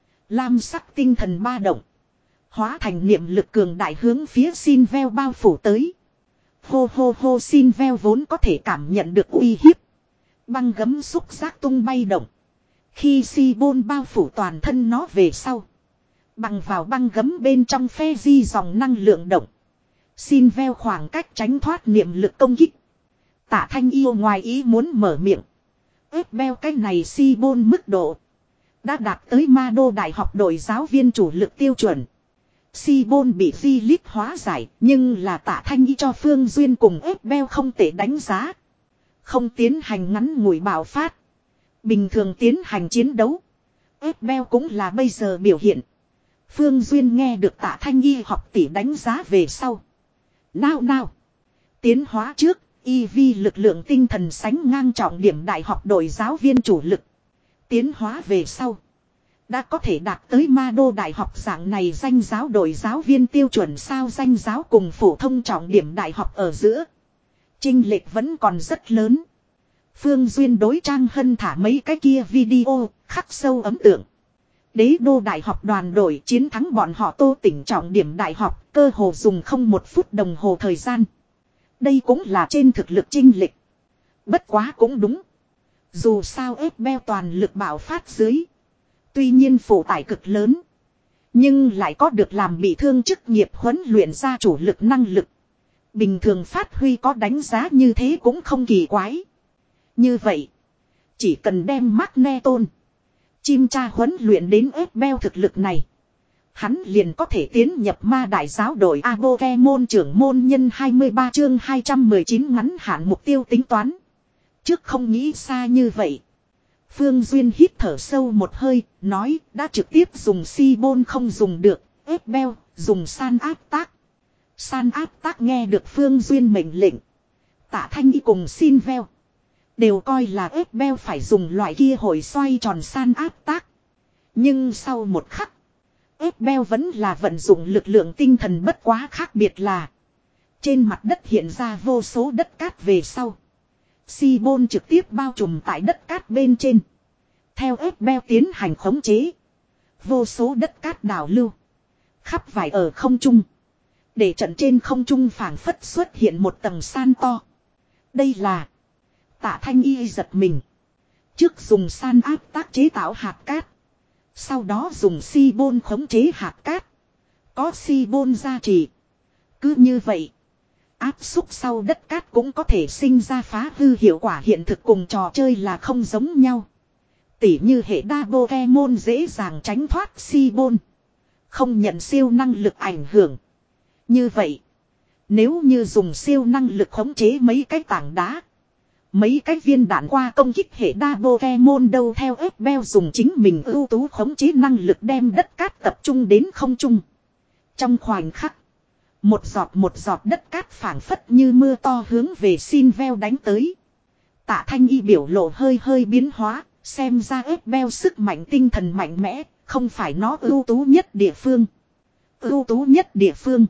Lam sắc tinh thần ba động. Hóa thành niệm lực cường đại hướng phía Sinvel bao phủ tới. Hô hô hô Sinvel vốn có thể cảm nhận được uy hiếp. Băng gấm xúc giác tung bay động. Khi si bôn bao phủ toàn thân nó về sau. Bằng vào băng gấm bên trong phe di dòng năng lượng động. Sinvel khoảng cách tránh thoát niệm lực công kích. Tạ Thanh yêu ngoài ý muốn mở miệng. Esbel cái này si bôn mức độ. Đã đạt tới ma đô đại học đội giáo viên chủ lực tiêu chuẩn. Si bôn bị di lít hóa giải. Nhưng là Tạ Thanh y cho Phương Duyên cùng Esbel không thể đánh giá. Không tiến hành ngắn ngủi bạo phát. Bình thường tiến hành chiến đấu. Esbel cũng là bây giờ biểu hiện. Phương Duyên nghe được Tạ Thanh y học tỷ đánh giá về sau. Nào nào. Tiến hóa trước. e vê lực lượng tinh thần sánh ngang trọng điểm đại học đội giáo viên chủ lực. Tiến hóa về sau. Đã có thể đạt tới ma đô đại học dạng này danh giáo đội giáo viên tiêu chuẩn sao danh giáo cùng phổ thông trọng điểm đại học ở giữa. Chênh lệch vẫn còn rất lớn. Phương Duyên đối Trang Hân thả mấy cái kia video khắc sâu ấn tượng. Đế đô đại học đoàn đội chiến thắng bọn họ Tô Tỉnh trọng điểm đại học cơ hồ dùng không một phút đồng hồ thời gian. Đây cũng là trên thực lực chênh lệch. Bất quá cũng đúng. Dù sao Esbel toàn lực bạo phát dưới. Tuy nhiên phụ tải cực lớn. Nhưng lại có được làm bị thương chức nghiệp huấn luyện ra chủ lực năng lực. Bình thường phát huy có đánh giá như thế cũng không kỳ quái. Như vậy. Chỉ cần đem Magneton. Chim cha huấn luyện đến Esbel thực lực này. Hắn liền có thể tiến nhập ma đại giáo đội Pokemon trưởng môn nhân hai mươi ba chương hai trăm mười chín ngắn hạn mục tiêu tính toán. Trước không nghĩ xa như vậy. Phương Duyên hít thở sâu một hơi, nói đã trực tiếp dùng si bôn không dùng được, Esbel dùng san áp tác. San áp tác nghe được Phương Duyên mệnh lệnh. Tạ Thanh y cùng Sinvel. Đều coi là Esbel phải dùng loại kia hồi xoay tròn san áp tác. Nhưng sau một khắc. Esbel vẫn là vận dụng lực lượng tinh thần bất quá khác biệt là. Trên mặt đất hiện ra vô số đất cát về sau. Si bôn trực tiếp bao trùm tại đất cát bên trên. Theo Esbel tiến hành khống chế. Vô số đất cát đảo lưu. Khắp vải ở không trung. Để trận trên không trung phảng phất xuất hiện một tầng san to. Đây là. Tạ Thanh y giật mình. Trước dùng san áp tác chế tạo hạt cát. Sau đó dùng si bôn khống chế hạt cát. Có si bôn gia trì. Cứ như vậy. Áp xúc sau đất cát cũng có thể sinh ra phá hư hiệu quả hiện thực cùng trò chơi là không giống nhau. Tỉ như hệ đa Pokemon dễ dàng tránh thoát si bôn. Không nhận siêu năng lực ảnh hưởng. Như vậy. Nếu như dùng siêu năng lực khống chế mấy cái tảng đá. Mấy cái viên đạn qua công kích hệ đa Pokemon đâu theo Esbel dùng chính mình ưu tú khống chế năng lực đem đất cát tập trung đến không trung. Trong khoảnh khắc. Một giọt một giọt đất cát phảng phất như mưa to hướng về Sinvel đánh tới. Tạ Thanh y biểu lộ hơi hơi biến hóa. Xem ra Esbel sức mạnh tinh thần mạnh mẽ. Không phải nó ưu tú nhất địa phương. Ưu tú nhất địa phương.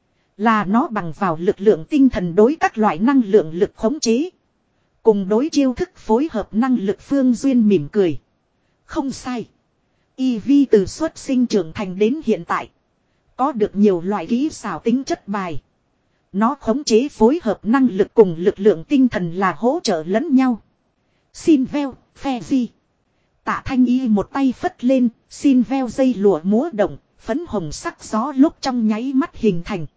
Là nó bằng vào lực lượng tinh thần đối các loại năng lượng lực khống chế. Cùng đối chiêu thức phối hợp năng lực Phương Duyên mỉm cười. Không sai. e vê từ xuất sinh trưởng thành đến hiện tại. Có được nhiều loại kỹ xảo tính chất bài. Nó khống chế phối hợp năng lực cùng lực lượng tinh thần là hỗ trợ lẫn nhau. Xin veo, phe di. Tạ Thanh Y một tay phất lên, xin veo dây lụa múa động, phấn hồng sắc gió lúc trong nháy mắt hình thành.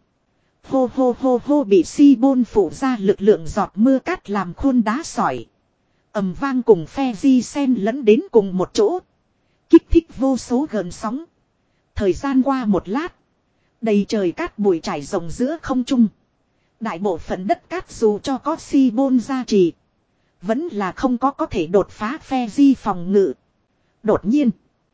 Hô hô hô hô bị si bôn phụ ra lực lượng giọt mưa cát làm khuôn đá sỏi. Ầm vang cùng phe di sen lẫn đến cùng một chỗ. Kích thích vô số gợn sóng. Thời gian qua một lát. Đầy trời cát bụi trải rộng giữa không trung. Đại bộ phận đất cát dù cho có si bôn gia trì. Vẫn là không có có thể đột phá phe di phòng ngự. Đột nhiên.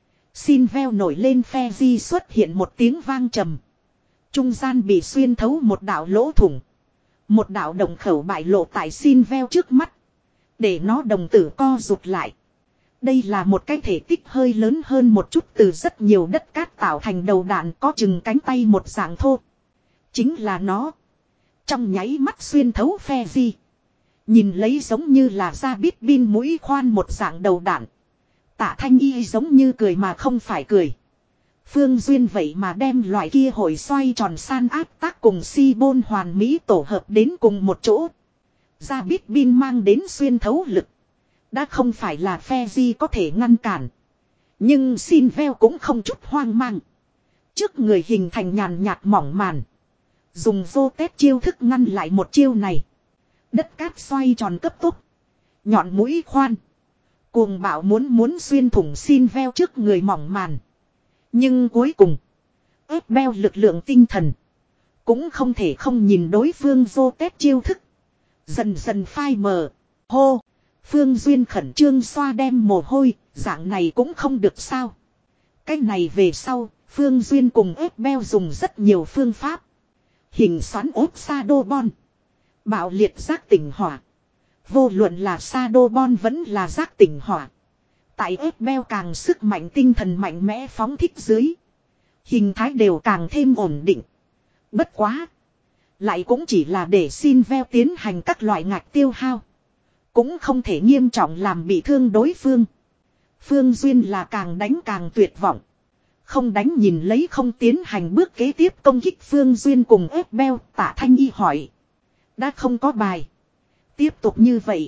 Xin veo nổi lên phe di xuất hiện một tiếng vang trầm. Trung gian bị xuyên thấu một đạo lỗ thủng. Một đạo đồng khẩu bại lộ tại xin veo trước mắt. Để nó đồng tử co rụt lại. Đây là một cái thể tích hơi lớn hơn một chút từ rất nhiều đất cát tạo thành đầu đạn có chừng cánh tay một dạng thô. Chính là nó. Trong nháy mắt xuyên thấu phe di. Nhìn lấy giống như là da bít bin mũi khoan một dạng đầu đạn. Tạ Thanh Y giống như cười mà không phải cười. Phương Duyên vậy mà đem loại kia hồi xoay tròn san áp tác cùng si bôn hoàn mỹ tổ hợp đến cùng một chỗ. Da bít bin mang đến xuyên thấu lực. Đã không phải là phe di có thể ngăn cản. Nhưng xin veo cũng không chút hoang mang. Trước người hình thành nhàn nhạt mỏng màn. Dùng vô tét chiêu thức ngăn lại một chiêu này. Đất cát xoay tròn cấp tốc. Nhọn mũi khoan. Cuồng bạo muốn muốn xuyên thủng xin veo trước người mỏng màn. Nhưng cuối cùng. Ép beo lực lượng tinh thần. Cũng không thể không nhìn đối phương vô tét chiêu thức. Dần dần phai mờ. Hô. Phương Duyên khẩn trương xoa đem mồ hôi. Dạng này cũng không được sao. Cái này về sau. Phương Duyên cùng ép beo dùng rất nhiều phương pháp. Hình xoắn ốp sa đô bon. Bạo liệt giác tỉnh hỏa. Vô luận là sa đô bon vẫn là giác tỉnh hỏa. Tại ép beo càng sức mạnh tinh thần mạnh mẽ phóng thích dưới. Hình thái đều càng thêm ổn định. Bất quá. Lại cũng chỉ là để xin veo tiến hành các loại ngạch tiêu hao. Cũng không thể nghiêm trọng làm bị thương đối phương. Phương Duyên là càng đánh càng tuyệt vọng. Không đánh nhìn lấy không tiến hành bước kế tiếp công kích Phương Duyên cùng ép beo. Tạ Thanh Y hỏi. Đã không có bài. Tiếp tục như vậy.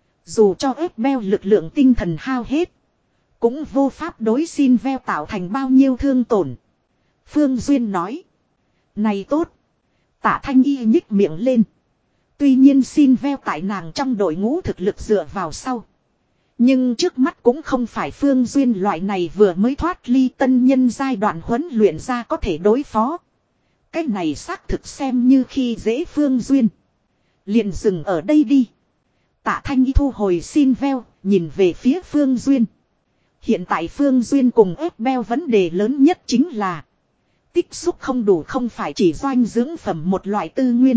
Dù cho ép beo lực lượng tinh thần hao hết. Cũng vô pháp đối xin veo tạo thành bao nhiêu thương tổn. Phương Duyên nói. Này tốt. Tạ Thanh Y nhích miệng lên. Tuy nhiên xin veo tại nàng trong đội ngũ thực lực dựa vào sau. Nhưng trước mắt cũng không phải Phương Duyên loại này vừa mới thoát ly tân nhân giai đoạn huấn luyện ra có thể đối phó. Cái này xác thực xem như khi dễ Phương Duyên. Liền dừng ở đây đi. Tạ Thanh Y thu hồi xin veo, nhìn về phía Phương Duyên. Hiện tại Phương Duyên cùng ép beo vấn đề lớn nhất chính là tích xúc không đủ không phải chỉ doanh dưỡng phẩm một loại tư nguyên.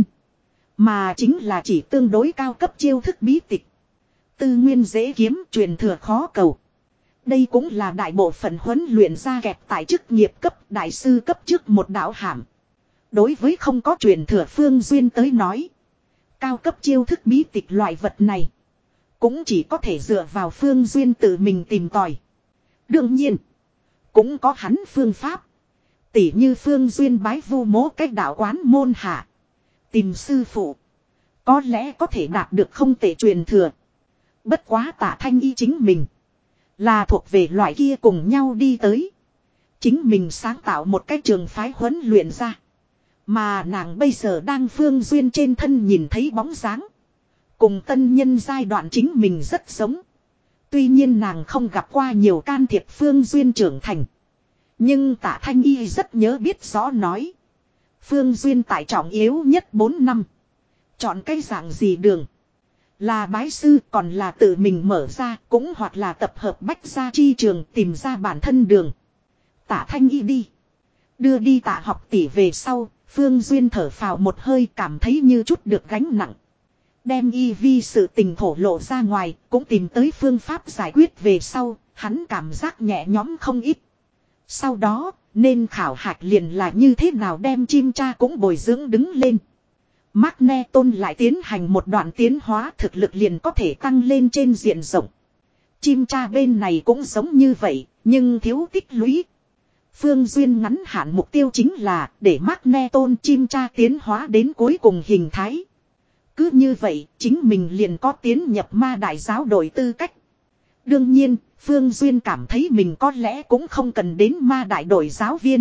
Mà chính là chỉ tương đối cao cấp chiêu thức bí tịch. Tư nguyên dễ kiếm, truyền thừa khó cầu. Đây cũng là đại bộ phận huấn luyện ra kẹp tại chức nghiệp cấp đại sư cấp trước một đạo hàm. Đối với không có truyền thừa Phương Duyên tới nói. Cao cấp chiêu thức bí tịch loại vật này. Cũng chỉ có thể dựa vào Phương Duyên tự mình tìm tòi. Đương nhiên. Cũng có hắn phương pháp. Tỉ như Phương Duyên bái vu mố cách đạo quán môn hạ. Tìm sư phụ. Có lẽ có thể đạt được không tệ truyền thừa. Bất quá Tạ Thanh Y chính mình. Là thuộc về loại kia cùng nhau đi tới. Chính mình sáng tạo một cái trường phái huấn luyện ra. Mà nàng bây giờ đang Phương Duyên trên thân nhìn thấy bóng dáng. Cùng tân nhân giai đoạn chính mình rất giống. Tuy nhiên nàng không gặp qua nhiều can thiệp Phương Duyên trưởng thành. Nhưng Tạ Thanh Y rất nhớ biết rõ nói. Phương Duyên tại trọng yếu nhất bốn năm. Chọn cái dạng gì đường. Là bái sư còn là tự mình mở ra cũng hoặc là tập hợp bách gia chi trường tìm ra bản thân đường. Tạ Thanh Y đi. Đưa đi Tạ học tỷ về sau. Phương Duyên thở phào một hơi cảm thấy như chút được gánh nặng. Đem y vi sự tình thổ lộ ra ngoài, cũng tìm tới phương pháp giải quyết về sau, hắn cảm giác nhẹ nhõm không ít. Sau đó, nên khảo hạch liền là như thế nào đem chim cha cũng bồi dưỡng đứng lên. Magneton lại tiến hành một đoạn tiến hóa thực lực liền có thể tăng lên trên diện rộng. Chim cha bên này cũng giống như vậy, nhưng thiếu tích lũy. Phương Duyên ngắn hạn mục tiêu chính là để Magneton chim tra tiến hóa đến cuối cùng hình thái. Cứ như vậy, chính mình liền có tiến nhập ma đại giáo đội tư cách. Đương nhiên, Phương Duyên cảm thấy mình có lẽ cũng không cần đến ma đại đội giáo viên.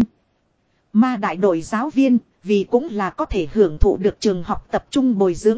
Ma đại đội giáo viên, vì cũng là có thể hưởng thụ được trường học tập trung bồi dưỡng.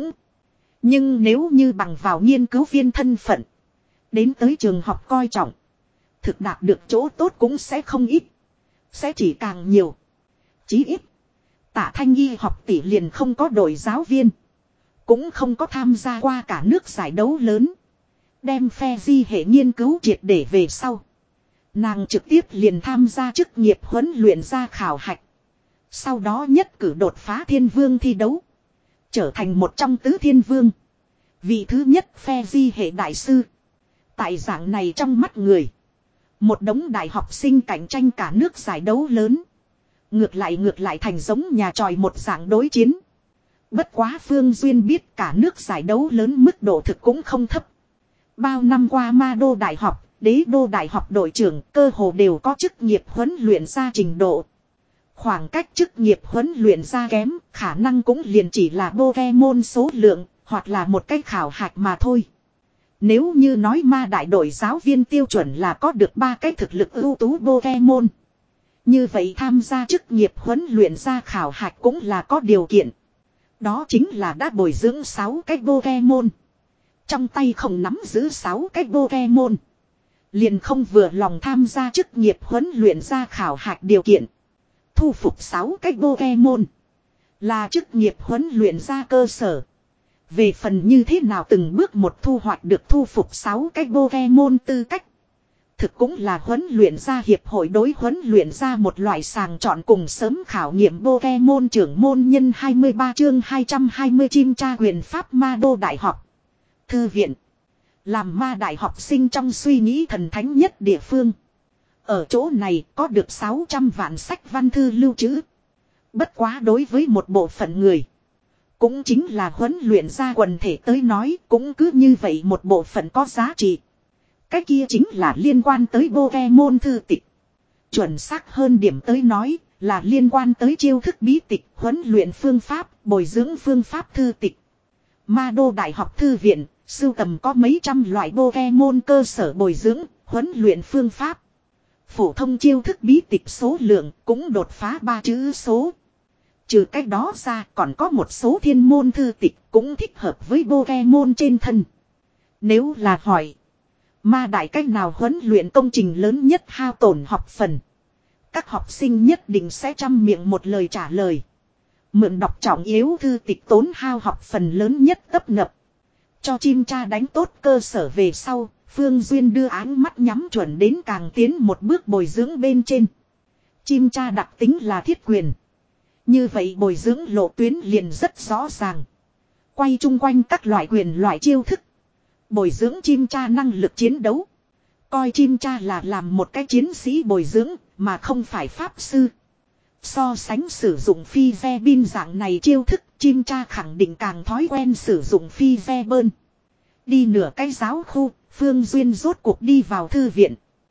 Nhưng nếu như bằng vào nghiên cứu viên thân phận, đến tới trường học coi trọng, thực đạt được chỗ tốt cũng sẽ không ít. Sẽ chỉ càng nhiều. Chí ít, Tạ Thanh Y học tỷ liền không có đội giáo viên. Cũng không có tham gia qua cả nước giải đấu lớn. Đem phe di hệ nghiên cứu triệt để về sau. Nàng trực tiếp liền tham gia chức nghiệp huấn luyện ra khảo hạch. Sau đó nhất cử đột phá thiên vương thi đấu. Trở thành một trong tứ thiên vương. Vị thứ nhất phe di hệ đại sư. Tại dạng này trong mắt người. Một đống đại học sinh cạnh tranh cả nước giải đấu lớn. Ngược lại ngược lại thành giống nhà tròi một dạng đối chiến. Bất quá Phương Duyên biết cả nước giải đấu lớn mức độ thực cũng không thấp. Bao năm qua ma đô đại học, đế đô đại học đội trưởng cơ hồ đều có chức nghiệp huấn luyện ra trình độ. Khoảng cách chức nghiệp huấn luyện ra kém, khả năng cũng liền chỉ là Pokemon số lượng, hoặc là một cái khảo hạch mà thôi. Nếu như nói ma đại đội giáo viên tiêu chuẩn là có được ba cái thực lực ưu tú Pokemon. Như vậy tham gia chức nghiệp huấn luyện ra khảo hạch cũng là có điều kiện. Đó chính là đã bồi dưỡng sáu cái Pokemon. Trong tay không nắm giữ sáu cái Pokemon. Liền không vừa lòng tham gia chức nghiệp huấn luyện ra khảo hạch điều kiện. Thu phục sáu cái Pokemon. Là chức nghiệp huấn luyện ra cơ sở. Về phần như thế nào từng bước một thu hoạch được thu phục sáu cái Pokemon tư cách. Thực cũng là huấn luyện ra hiệp hội đối huấn luyện ra một loại sàng chọn cùng sớm khảo nghiệm Pokemon trưởng môn nhân hai mươi ba chương hai trăm hai mươi chim tra quyền pháp ma đô đại học. Thư viện. Làm ma đại học sinh trong suy nghĩ thần thánh nhất địa phương. Ở chỗ này có được sáu trăm vạn sách văn thư lưu trữ. Bất quá đối với một bộ phận người. Cũng chính là huấn luyện ra quần thể tới nói cũng cứ như vậy một bộ phận có giá trị. Cái kia chính là liên quan tới Pokemon thư tịch. Chuẩn xác hơn điểm tới nói là liên quan tới chiêu thức bí tịch, huấn luyện phương pháp, bồi dưỡng phương pháp thư tịch. Ma đô đại học thư viện, sưu tầm có mấy trăm loại Pokemon cơ sở bồi dưỡng, huấn luyện phương pháp. Phổ thông chiêu thức bí tịch số lượng cũng đột phá ba chữ số. Trừ cách đó ra còn có một số thiên môn thư tịch cũng thích hợp với Pokemon trên thân. Nếu là hỏi, ma đại cách nào huấn luyện công trình lớn nhất hao tổn học phần? Các học sinh nhất định sẽ trăm miệng một lời trả lời. Mượn đọc trọng yếu thư tịch tốn hao học phần lớn nhất tấp nập. Cho chim tra đánh tốt cơ sở về sau, Phương Duyên đưa áng mắt nhắm chuẩn đến càng tiến một bước bồi dưỡng bên trên. Chim tra đặc tính là thiết quyền. Như vậy bồi dưỡng lộ tuyến liền rất rõ ràng. Quay chung quanh các loại quyền loại chiêu thức. Bồi dưỡng chim tra năng lực chiến đấu. Coi chim tra là làm một cái chiến sĩ bồi dưỡng mà không phải pháp sư. So sánh sử dụng phi ve bin dạng này chiêu thức, chim tra khẳng định càng thói quen sử dụng phi ve bơn. Đi nửa cái giáo khu, Phương Duyên rốt cuộc đi vào thư viện.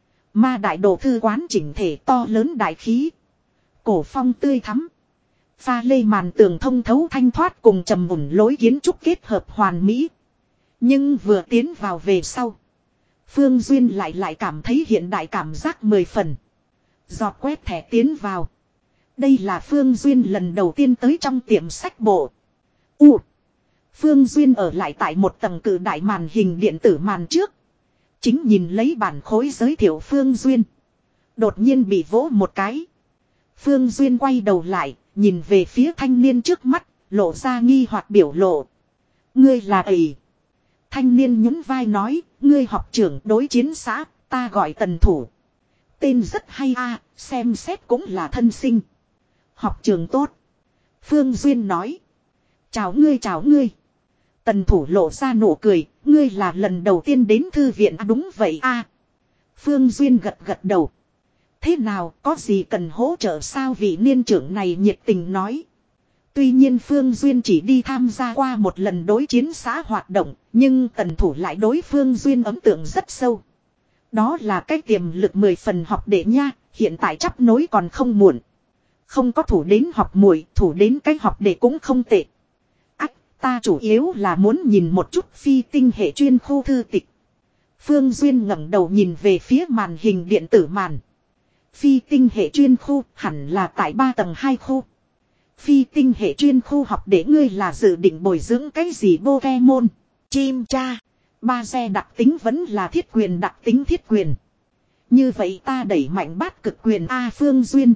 Ma đại đồ thư quán chỉnh thể to lớn đại khí. Cổ phong tươi thắm. Pha lê màn tường thông thấu thanh thoát cùng trầm mùn lối kiến trúc kết hợp hoàn mỹ. Nhưng vừa tiến vào về sau, Phương Duyên lại lại cảm thấy hiện đại cảm giác mười phần. Giọt quét thẻ tiến vào. Đây là Phương Duyên lần đầu tiên tới trong tiệm sách bộ. U. Phương Duyên ở lại tại một tầng cự đại màn hình điện tử màn trước. Chính nhìn lấy bản khối giới thiệu Phương Duyên. Đột nhiên bị vỗ một cái. Phương Duyên quay đầu lại, nhìn về phía thanh niên trước mắt, lộ ra nghi hoặc biểu lộ. Ngươi là ầy. Thanh niên nhún vai nói, ngươi học trưởng đối chiến xã, ta gọi Tần Thủ. Tên rất hay a, xem xét cũng là thân sinh. Học trường tốt. Phương Duyên nói. Chào ngươi chào ngươi. Tần Thủ lộ ra nụ cười, ngươi là lần đầu tiên đến thư viện à, đúng vậy a. Phương Duyên gật gật đầu. Thế nào, có gì cần hỗ trợ sao vị niên trưởng này nhiệt tình nói. Tuy nhiên Phương Duyên chỉ đi tham gia qua một lần đối chiến xã hoạt động, nhưng Tần Thủ lại đối Phương Duyên ấn tượng rất sâu. Đó là cái tiềm lực mười phần học đệ nha, Hiện tại chắp nối còn không muộn. Không có thủ đến học muội, thủ đến cách học để cũng không tệ. Ách, ta chủ yếu là muốn nhìn một chút phi tinh hệ chuyên khu thư tịch. Phương Duyên ngẩng đầu nhìn về phía màn hình điện tử màn. Phi tinh hệ chuyên khu hẳn là tại ba tầng hai khu. Phi tinh hệ chuyên khu học để ngươi là dự định bồi dưỡng cái gì Pokemon. Chim cha. Ba xe đặc tính vẫn là thiết quyền đặc tính thiết quyền. Như vậy ta đẩy mạnh bát cực quyền A Phương Duyên.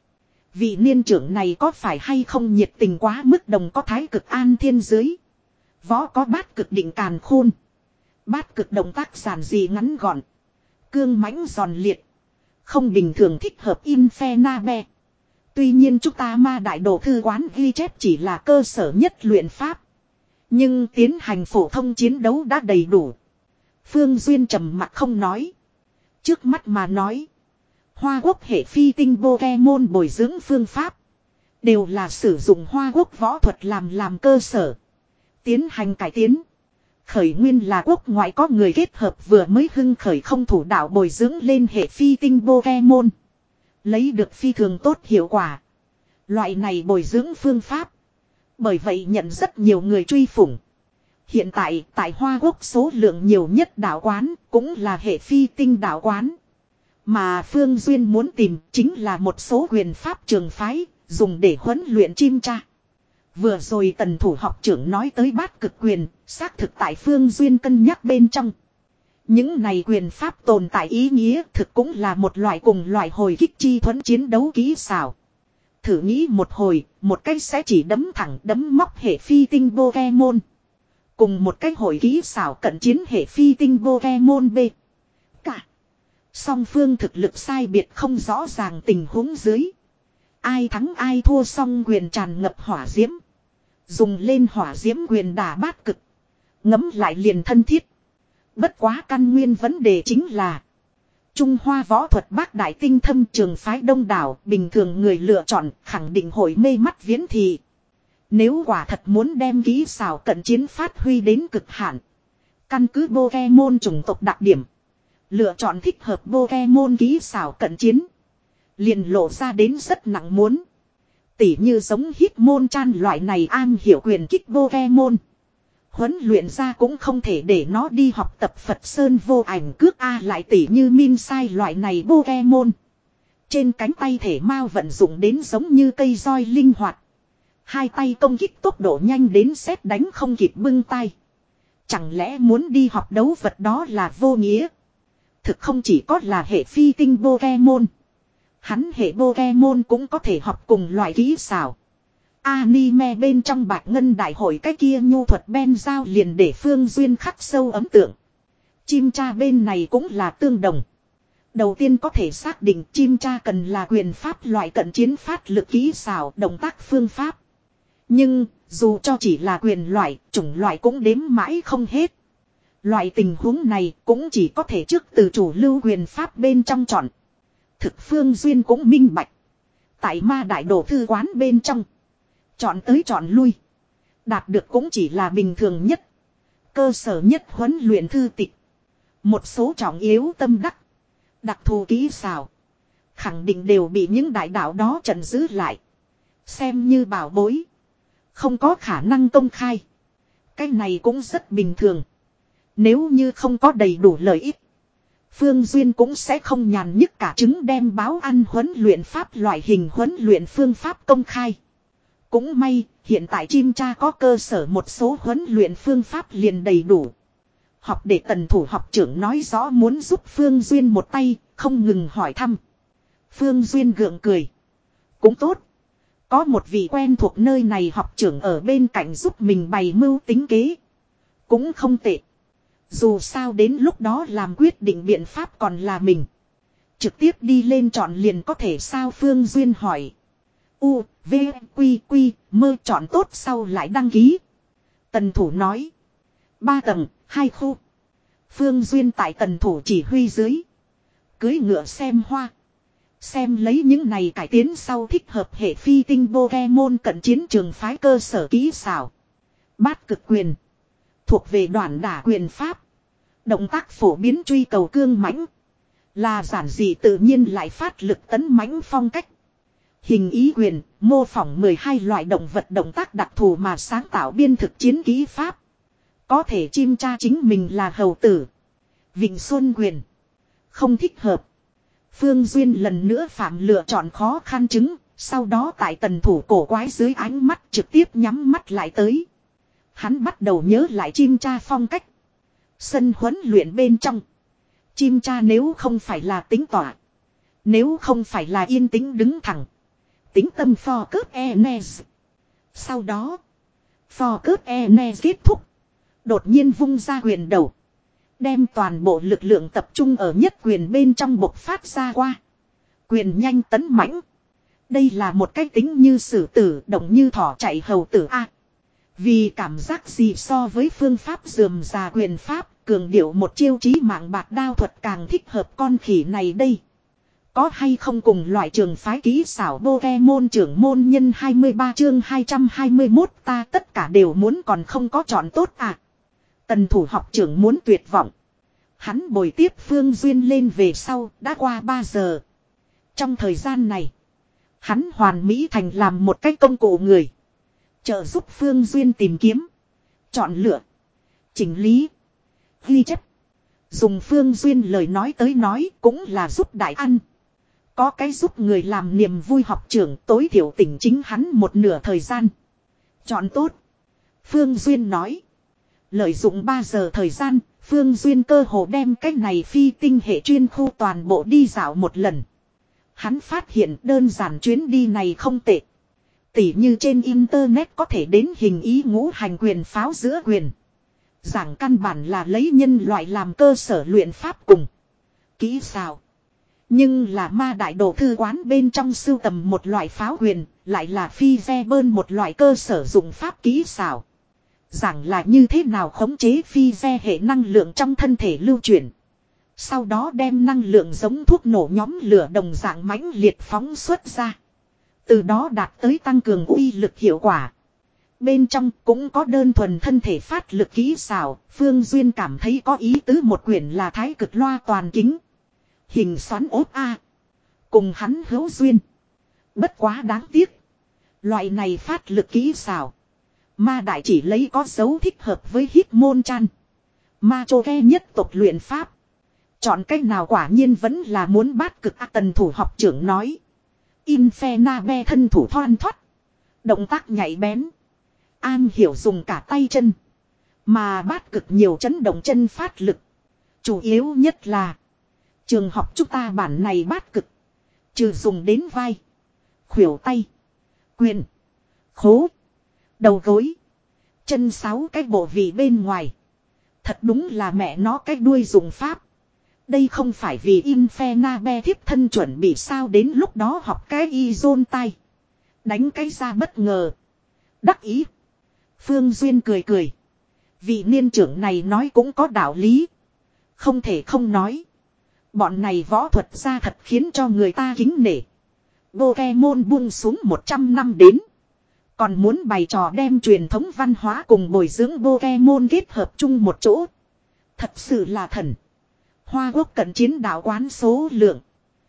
Vị niên trưởng này có phải hay không nhiệt tình quá mức đồng có thái cực an thiên dưới. Võ có bát cực định càn khôn. Bát cực động tác giản dị ngắn gọn. Cương mãnh giòn liệt. Không bình thường thích hợp Infernabe. Tuy nhiên chúng ta ma đại đồ thư quán ghi chép chỉ là cơ sở nhất luyện pháp. Nhưng tiến hành phổ thông chiến đấu đã đầy đủ. Phương Duyên trầm mặt không nói. Trước mắt mà nói. Hoa quốc hệ phi tinh Pokemon bồi dưỡng phương pháp. Đều là sử dụng hoa quốc võ thuật làm làm cơ sở. Tiến hành cải tiến. Khởi nguyên là quốc ngoại có người kết hợp vừa mới hưng khởi không thủ đạo bồi dưỡng lên hệ phi tinh Pokemon. Lấy được phi thường tốt hiệu quả. Loại này bồi dưỡng phương pháp. Bởi vậy nhận rất nhiều người truy phủng. Hiện tại tại Hoa Quốc số lượng nhiều nhất đạo quán cũng là hệ phi tinh đạo quán. Mà Phương Duyên muốn tìm chính là một số quyền pháp trường phái dùng để huấn luyện chim cha. Vừa rồi tần thủ học trưởng nói tới bát cực quyền, xác thực tại Phương Duyên cân nhắc bên trong. Những này quyền pháp tồn tại ý nghĩa thực cũng là một loại cùng loại hồi kích chi thuẫn chiến đấu kỹ xảo. Thử nghĩ một hồi, một cách sẽ chỉ đấm thẳng đấm móc hệ phi tinh Pokemon. Cùng một cách hồi kỹ xảo cận chiến hệ phi tinh Pokemon B. Cả. Song phương thực lực sai biệt không rõ ràng tình huống dưới. Ai thắng ai thua song quyền tràn ngập hỏa diễm. Dùng lên hỏa diễm quyền đả bát cực. Ngấm lại liền thân thiết. Bất quá căn nguyên vấn đề chính là. Trung Hoa võ thuật bác đại tinh thâm trường phái đông đảo. Bình thường người lựa chọn khẳng định hội mê mắt viễn thị. Nếu quả thật muốn đem kỹ xảo cận chiến phát huy đến cực hạn. Căn cứ Pokemon chủng tộc đặc điểm. Lựa chọn thích hợp Pokemon kỹ xảo cận chiến. Liền lộ ra đến rất nặng muốn. Tỉ như giống Hitmonchan loại này an hiểu quyền kích Pokemon. Huấn luyện ra cũng không thể để nó đi học tập Phật Sơn vô ảnh cước A lại tỉ như Minsai loại này Pokemon. Trên cánh tay thể mau vận dụng đến giống như cây roi linh hoạt. Hai tay công kích tốc độ nhanh đến sét đánh không kịp bưng tay. Chẳng lẽ muốn đi học đấu vật đó là vô nghĩa. Thực không chỉ có là hệ phi tinh Pokemon. Hắn hệ Pokemon cũng có thể học cùng loại kỹ xảo. Anime bên trong Bạch Ngân Đại hội cái kia nhu thuật ben giao liền để Phương Duyên khắc sâu ấn tượng. Chim cha bên này cũng là tương đồng. Đầu tiên có thể xác định chim cha cần là quyền pháp loại cận chiến phát lực kỹ xảo động tác phương pháp. Nhưng dù cho chỉ là quyền loại, chủng loại cũng đếm mãi không hết. Loại tình huống này cũng chỉ có thể trước từ chủ lưu quyền pháp bên trong chọn. Thực Phương Duyên cũng minh bạch. Tại ma đại đồ thư quán bên trong. Chọn tới chọn lui. Đạt được cũng chỉ là bình thường nhất. Cơ sở nhất huấn luyện thư tịch. Một số trọng yếu tâm đắc. Đặc thù kỹ xảo. Khẳng định đều bị những đại đạo đó trần giữ lại. Xem như bảo bối. Không có khả năng công khai. Cái này cũng rất bình thường. Nếu như không có đầy đủ lợi ích. Phương Duyên cũng sẽ không nhàn nhức cả trứng đem báo ăn huấn luyện pháp loại hình huấn luyện phương pháp công khai. Cũng may, hiện tại chim cha có cơ sở một số huấn luyện phương pháp liền đầy đủ. Học để tần thủ học trưởng nói rõ muốn giúp Phương Duyên một tay, không ngừng hỏi thăm. Phương Duyên gượng cười. Cũng tốt. Có một vị quen thuộc nơi này học trưởng ở bên cạnh giúp mình bày mưu tính kế. Cũng không tệ. Dù sao đến lúc đó làm quyết định biện pháp còn là mình. Trực tiếp đi lên chọn liền có thể sao Phương Duyên hỏi. U, V, Quy, Quy, mơ chọn tốt sau lại đăng ký. Tần thủ nói. Ba tầng, hai khu. Phương Duyên tại tần thủ chỉ huy dưới. Cưới ngựa xem hoa. Xem lấy những này cải tiến sau thích hợp hệ phi tinh Pokemon cận chiến trường phái cơ sở kỹ xảo. Bát cực quyền. Thuộc về đoạn đả quyền pháp. Động tác phổ biến truy cầu cương mãnh. Là giản dị tự nhiên lại phát lực tấn mãnh phong cách. Hình ý quyền, mô phỏng mười hai loại động vật động tác đặc thù mà sáng tạo biên thực chiến kỹ pháp. Có thể chim cha chính mình là hầu tử. Vịnh Xuân quyền. Không thích hợp. Phương Duyên lần nữa phạm lựa chọn khó khăn chứng. Sau đó tại tần thủ cổ quái dưới ánh mắt trực tiếp nhắm mắt lại tới. Hắn bắt đầu nhớ lại chim cha phong cách. Sân huấn luyện bên trong. Chim cha nếu không phải là tính tỏa. Nếu không phải là yên tĩnh đứng thẳng. Tính tâm for cướp Enes. Sau đó. For cướp Enes kết thúc. Đột nhiên vung ra quyền đầu. Đem toàn bộ lực lượng tập trung ở nhất quyền bên trong bộc phát ra qua. Quyền nhanh tấn mãnh. Đây là một cách tính như sử tử động như thỏ chạy hầu tử A. Vì cảm giác gì so với phương pháp dườm già quyền pháp. Cường điệu một chiêu chí mạng bạc đao thuật càng thích hợp con khỉ này đây. Có hay không cùng loại trường phái kỹ xảo Pokemon trưởng môn nhân hai mươi ba chương hai trăm hai mươi mốt ta tất cả đều muốn còn không có chọn tốt à. Tần thủ học trưởng muốn tuyệt vọng. Hắn bồi tiếp Phương Duyên lên về sau đã qua ba giờ. Trong thời gian này. Hắn hoàn mỹ thành làm một cái công cụ người. Trợ giúp Phương Duyên tìm kiếm. Chọn lựa. Chỉnh lý. Ghi chép. Dùng Phương Duyên lời nói tới nói cũng là giúp đại ăn. Có cái giúp người làm niềm vui học trưởng tối thiểu tỉnh chính hắn một nửa thời gian. Chọn tốt. Phương Duyên nói. Lợi dụng ba giờ thời gian, Phương Duyên cơ hồ đem cái này phi tinh hệ chuyên khu toàn bộ đi dạo một lần. Hắn phát hiện đơn giản chuyến đi này không tệ. Tỉ như trên internet có thể đến hình ý ngũ hành quyền pháo giữa quyền. Giảng căn bản là lấy nhân loại làm cơ sở luyện pháp cùng. Kỹ xảo. Nhưng là ma đại đồ thư quán bên trong sưu tầm một loại pháo quyền, lại là phi ve bơn một loại cơ sở dụng pháp kỹ xảo. Giảng là như thế nào khống chế phi ve hệ năng lượng trong thân thể lưu chuyển. Sau đó đem năng lượng giống thuốc nổ nhóm lửa đồng dạng mãnh liệt phóng xuất ra. Từ đó đạt tới tăng cường uy lực hiệu quả. Bên trong cũng có đơn thuần thân thể phát lực kỹ xảo, Phương Duyên cảm thấy có ý tứ một quyển là thái cực loa toàn kính. Hình xoắn ốp A. Cùng hắn hữu duyên. Bất quá đáng tiếc. Loại này phát lực kỹ xảo. Ma đại chỉ lấy có dấu thích hợp với hít môn chan. Ma chô ghe nhất tộc luyện pháp. Chọn cách nào quả nhiên vẫn là muốn bát cực A. Tần thủ học trưởng nói. Infernabe thân thủ thoăn thoắt. Động tác nhạy bén. An hiểu dùng cả tay chân. Mà bát cực nhiều chấn động chân phát lực. Chủ yếu nhất là. Trường học chúng ta bản này bát cực. Trừ dùng đến vai. Khuỷu tay. Quyền. Khố. Đầu gối. Chân sáu cái bộ vị bên ngoài. Thật đúng là mẹ nó cái đuôi dùng pháp. Đây không phải vì Infernabe thiếp thân chuẩn bị sao đến lúc đó học cái y dôn tay. Đánh cái ra bất ngờ. Đắc ý. Phương Duyên cười cười. Vị niên trưởng này nói cũng có đạo lý. Không thể không nói. Bọn này võ thuật ra thật khiến cho người ta kính nể. Pokemon buông xuống một trăm năm đến. Còn muốn bày trò đem truyền thống văn hóa cùng bồi dưỡng Pokemon kết hợp chung một chỗ. Thật sự là thần. Hoa Quốc cận chiến đạo quán số lượng.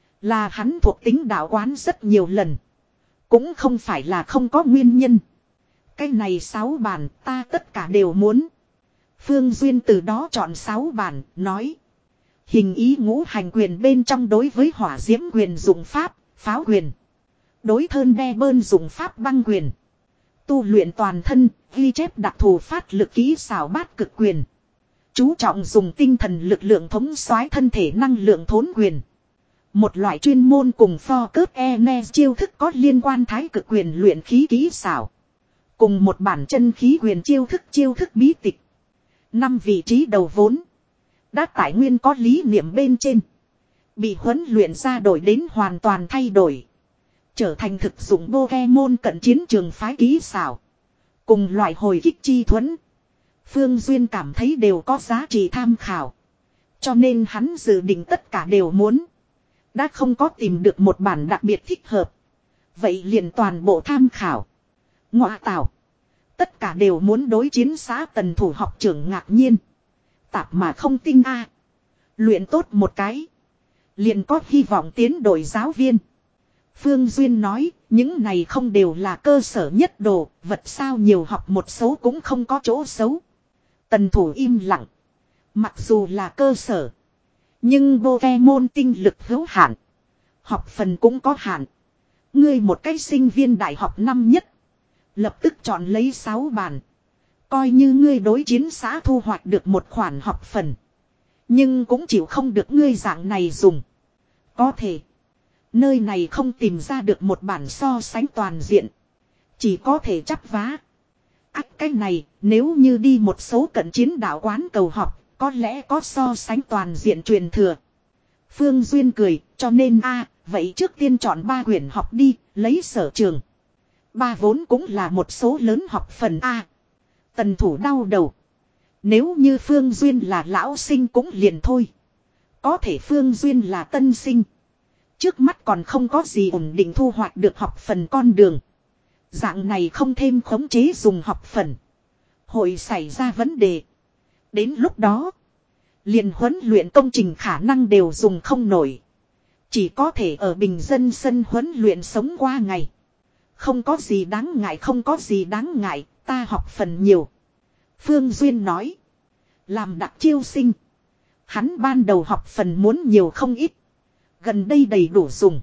Là hắn thuộc tính đạo quán rất nhiều lần. Cũng không phải là không có nguyên nhân. Cái này sáu bản ta tất cả đều muốn. Phương Duyên từ đó chọn sáu bản, nói. Hình ý ngũ hành quyền bên trong đối với hỏa diễm quyền dùng pháp, pháo quyền. Đối thân đe bơn dùng pháp băng quyền. Tu luyện toàn thân, ghi chép đặc thù phát lực kỹ xảo bát cực quyền. Chú trọng dùng tinh thần lực lượng thống soái thân thể năng lượng thốn quyền. Một loại chuyên môn cùng pho cướp Enes chiêu thức có liên quan thái cực quyền luyện khí kỹ xảo. Cùng một bản chân khí quyền chiêu thức chiêu thức bí tịch. Năm vị trí đầu vốn. Đã tải nguyên có lý niệm bên trên. Bị huấn luyện ra đổi đến hoàn toàn thay đổi. Trở thành thực dụng Pokemon cận chiến trường phái kỹ xảo. Cùng loại hồi kích chi thuẫn. Phương Duyên cảm thấy đều có giá trị tham khảo. Cho nên hắn dự định tất cả đều muốn. Đã không có tìm được một bản đặc biệt thích hợp. Vậy liền toàn bộ tham khảo. Ngoạ tảo. Tất cả đều muốn đối chiến xã tần thủ học trưởng ngạc nhiên. Tạp mà không tinh a. Luyện tốt một cái. liền có hy vọng tiến đội giáo viên. Phương Duyên nói, những này không đều là cơ sở nhất đồ, vật sao nhiều học một số cũng không có chỗ xấu. Tần Thủ im lặng. Mặc dù là cơ sở, nhưng Pokemon tinh lực hữu hạn, học phần cũng có hạn. Ngươi một cái sinh viên đại học năm nhất, lập tức chọn lấy sáu bàn. Coi như ngươi đối chiến xã thu hoạch được một khoản học phần, nhưng cũng chịu không được ngươi dạng này dùng. Có thể nơi này không tìm ra được một bản so sánh toàn diện, chỉ có thể chắp vá. Ách cái này, nếu như đi một số cận chiến đạo quán cầu học, có lẽ có so sánh toàn diện truyền thừa. Phương Duyên cười, cho nên a vậy trước tiên chọn ba quyển học đi, lấy sở trường. Ba vốn cũng là một số lớn học phần a. Tần Thủ đau đầu. Nếu như Phương Duyên là lão sinh cũng liền thôi. Có thể Phương Duyên là tân sinh. Trước mắt còn không có gì ổn định thu hoạch được học phần con đường. Dạng này không thêm khống chế dùng học phần, hội xảy ra vấn đề. Đến lúc đó, liền huấn luyện công trình khả năng đều dùng không nổi. Chỉ có thể ở bình dân sân huấn luyện sống qua ngày. Không có gì đáng ngại, không có gì đáng ngại, ta học phần nhiều. Phương Duyên nói. Làm đặc chiêu sinh, hắn ban đầu học phần muốn nhiều không ít. Gần đây đầy đủ dùng.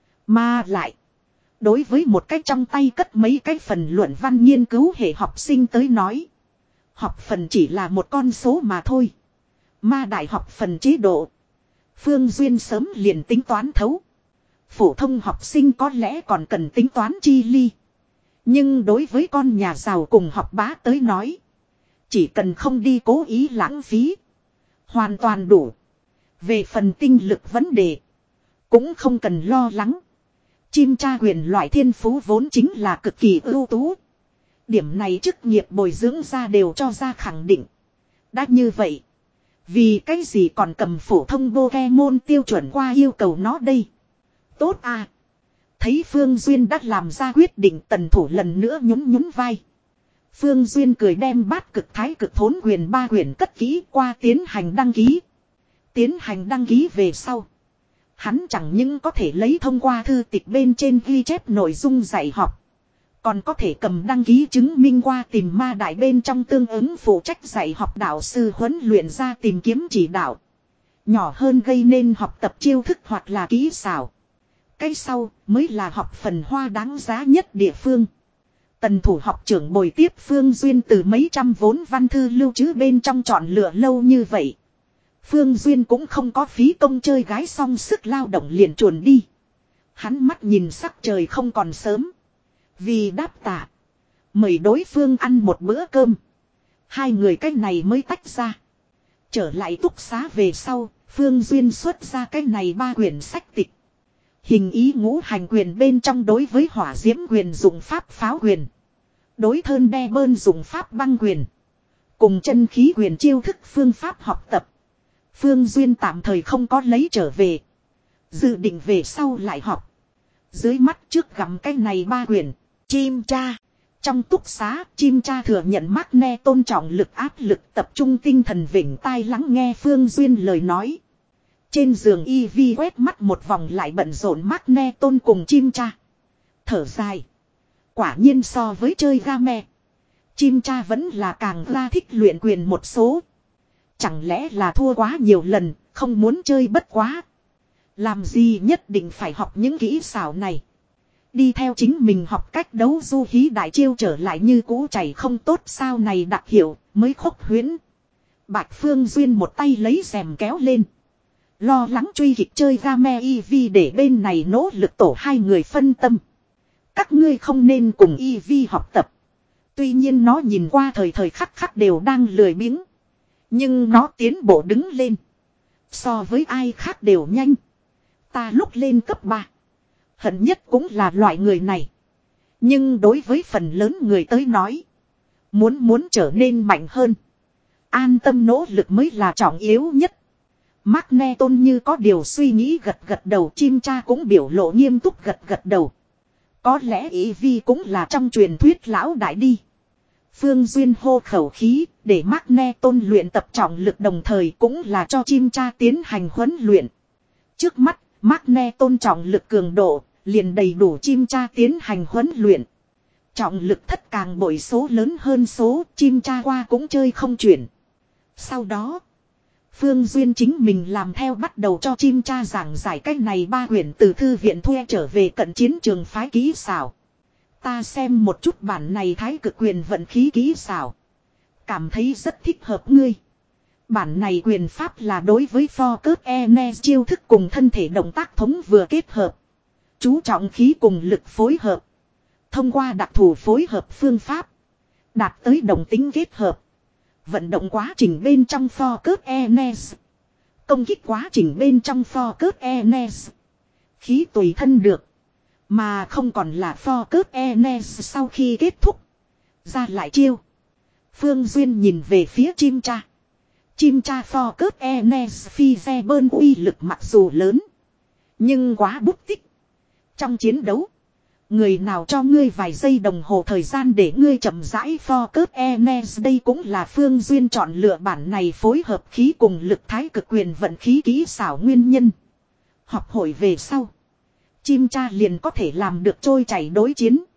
Mà lại, đối với một cách trong tay cất mấy cái phần luận văn nghiên cứu hệ học sinh tới nói, học phần chỉ là một con số mà thôi. Mà đại học phần chế độ, Phương Duyên sớm liền tính toán thấu. Phổ thông học sinh có lẽ còn cần tính toán chi ly, nhưng đối với con nhà giàu cùng học bá tới nói, chỉ cần không đi cố ý lãng phí, hoàn toàn đủ. Về phần tinh lực vấn đề, cũng không cần lo lắng. Chim tra huyền loại thiên phú vốn chính là cực kỳ ưu tú. Điểm này chức nghiệp bồi dưỡng ra đều cho ra khẳng định. Đã như vậy, vì cái gì còn cầm phổ thông Pokemon tiêu chuẩn qua yêu cầu nó đây? Tốt à. Thấy Phương Duyên đã làm ra quyết định, Tần Thủ lần nữa nhún nhún vai. Phương Duyên cười đem bát cực thái cực thốn huyền ba quyển cất kỹ qua tiến hành đăng ký. Tiến hành đăng ký về sau, hắn chẳng những có thể lấy thông qua thư tịch bên trên ghi chép nội dung dạy học, còn có thể cầm đăng ký chứng minh qua tìm ma đại bên trong tương ứng phụ trách dạy học đạo sư huấn luyện ra tìm kiếm chỉ đạo. Nhỏ hơn gây nên học tập chiêu thức hoặc là kỹ xảo. Cái sau mới là học phần hoa đáng giá nhất địa phương. Tần Thủ học trưởng bồi tiếp Phương Duyên từ mấy trăm vốn văn thư lưu trữ bên trong chọn lựa lâu như vậy. Phương Duyên cũng không có phí công chơi gái xong sức lao động liền chuồn đi. Hắn mắt nhìn sắc trời không còn sớm, vì đáp tạ, mời đối phương ăn một bữa cơm. Hai người cách này mới tách ra. Trở lại túc xá về sau, Phương Duyên xuất ra cái này ba quyển sách tịch. Hình ý ngũ hành quyền bên trong đối với hỏa diễm quyền dùng pháp pháo quyền, đối thơn đe bơn dùng pháp băng quyền, cùng chân khí quyền chiêu thức phương pháp học tập, Phương Duyên tạm thời không có lấy trở về, dự định về sau lại học. Dưới mắt trước gặm cái này ba quyển. Chim tra. Trong túc xá, chim tra thừa nhận Magne tôn trọng lực áp lực, tập trung tinh thần vểnh tai lắng nghe Phương Duyên lời nói. Trên giường y vi quét mắt một vòng lại bận rộn Magne tôn cùng chim tra. Thở dài. Quả nhiên so với chơi game, chim tra vẫn là càng ra thích luyện quyền một số. Chẳng lẽ là thua quá nhiều lần, không muốn chơi bất quá. Làm gì nhất định phải học những kỹ xảo này. Đi theo chính mình học cách đấu du hí đại chiêu trở lại như cũ chảy không tốt sao này đặc hiệu, mới khốc huyễn. Bạch Phương Duyên một tay lấy rèm kéo lên. Lo lắng truy kịch chơi game y vi để bên này nỗ lực tổ hai người phân tâm. Các ngươi không nên cùng y vi học tập. Tuy nhiên nó nhìn qua thời thời khắc khắc đều đang lười biếng, nhưng nó tiến bộ đứng lên, so với ai khác đều nhanh. Ta lúc lên cấp ba, hận nhất cũng là loại người này. Nhưng đối với phần lớn người tới nói, muốn muốn trở nên mạnh hơn, an tâm nỗ lực mới là trọng yếu nhất. Magne tôn như có điều suy nghĩ gật gật đầu, chim tra cũng biểu lộ nghiêm túc gật gật đầu. Có lẽ ý vi cũng là trong truyền thuyết lão đại đi. Phương Duyên hô khẩu khí, để Magne tôn luyện tập trọng lực đồng thời cũng là cho chim tra tiến hành huấn luyện. Trước mắt, Magne tôn trọng lực cường độ, liền đầy đủ chim cha tiến hành huấn luyện. Trọng lực thất càng bội số lớn hơn số, chim cha qua cũng chơi không chuyển. Sau đó, Phương Duyên chính mình làm theo bắt đầu cho chim cha giảng giải cách này ba quyển từ thư viện thuê trở về cận chiến trường phái kỹ xảo. Ta xem một chút bản này thái cực quyền vận khí kỹ xảo. Cảm thấy rất thích hợp ngươi. Bản này quyền pháp là đối với Focus Enes chiêu thức cùng thân thể động tác thống vừa kết hợp. Chú trọng khí cùng lực phối hợp. Thông qua đặc thù phối hợp phương pháp. Đạt tới đồng tính kết hợp. Vận động quá trình bên trong Focus Enes. Công kích quá trình bên trong Focus Enes. Khí tùy thân được. Mà không còn là Focus Enes sau khi kết thúc. Ra lại chiêu. Phương Duyên nhìn về phía chim cha. Chim cha Focus Enes phi xe bơn uy lực mặc dù lớn. Nhưng quá bút tích. Trong chiến đấu. Người nào cho ngươi vài giây đồng hồ thời gian để ngươi chậm rãi Focus Enes. Đây cũng là Phương Duyên chọn lựa bản này phối hợp khí cùng lực thái cực quyền vận khí kỹ xảo nguyên nhân. Học hội về sau. Chim cha liền có thể làm được trôi chảy đối chiến.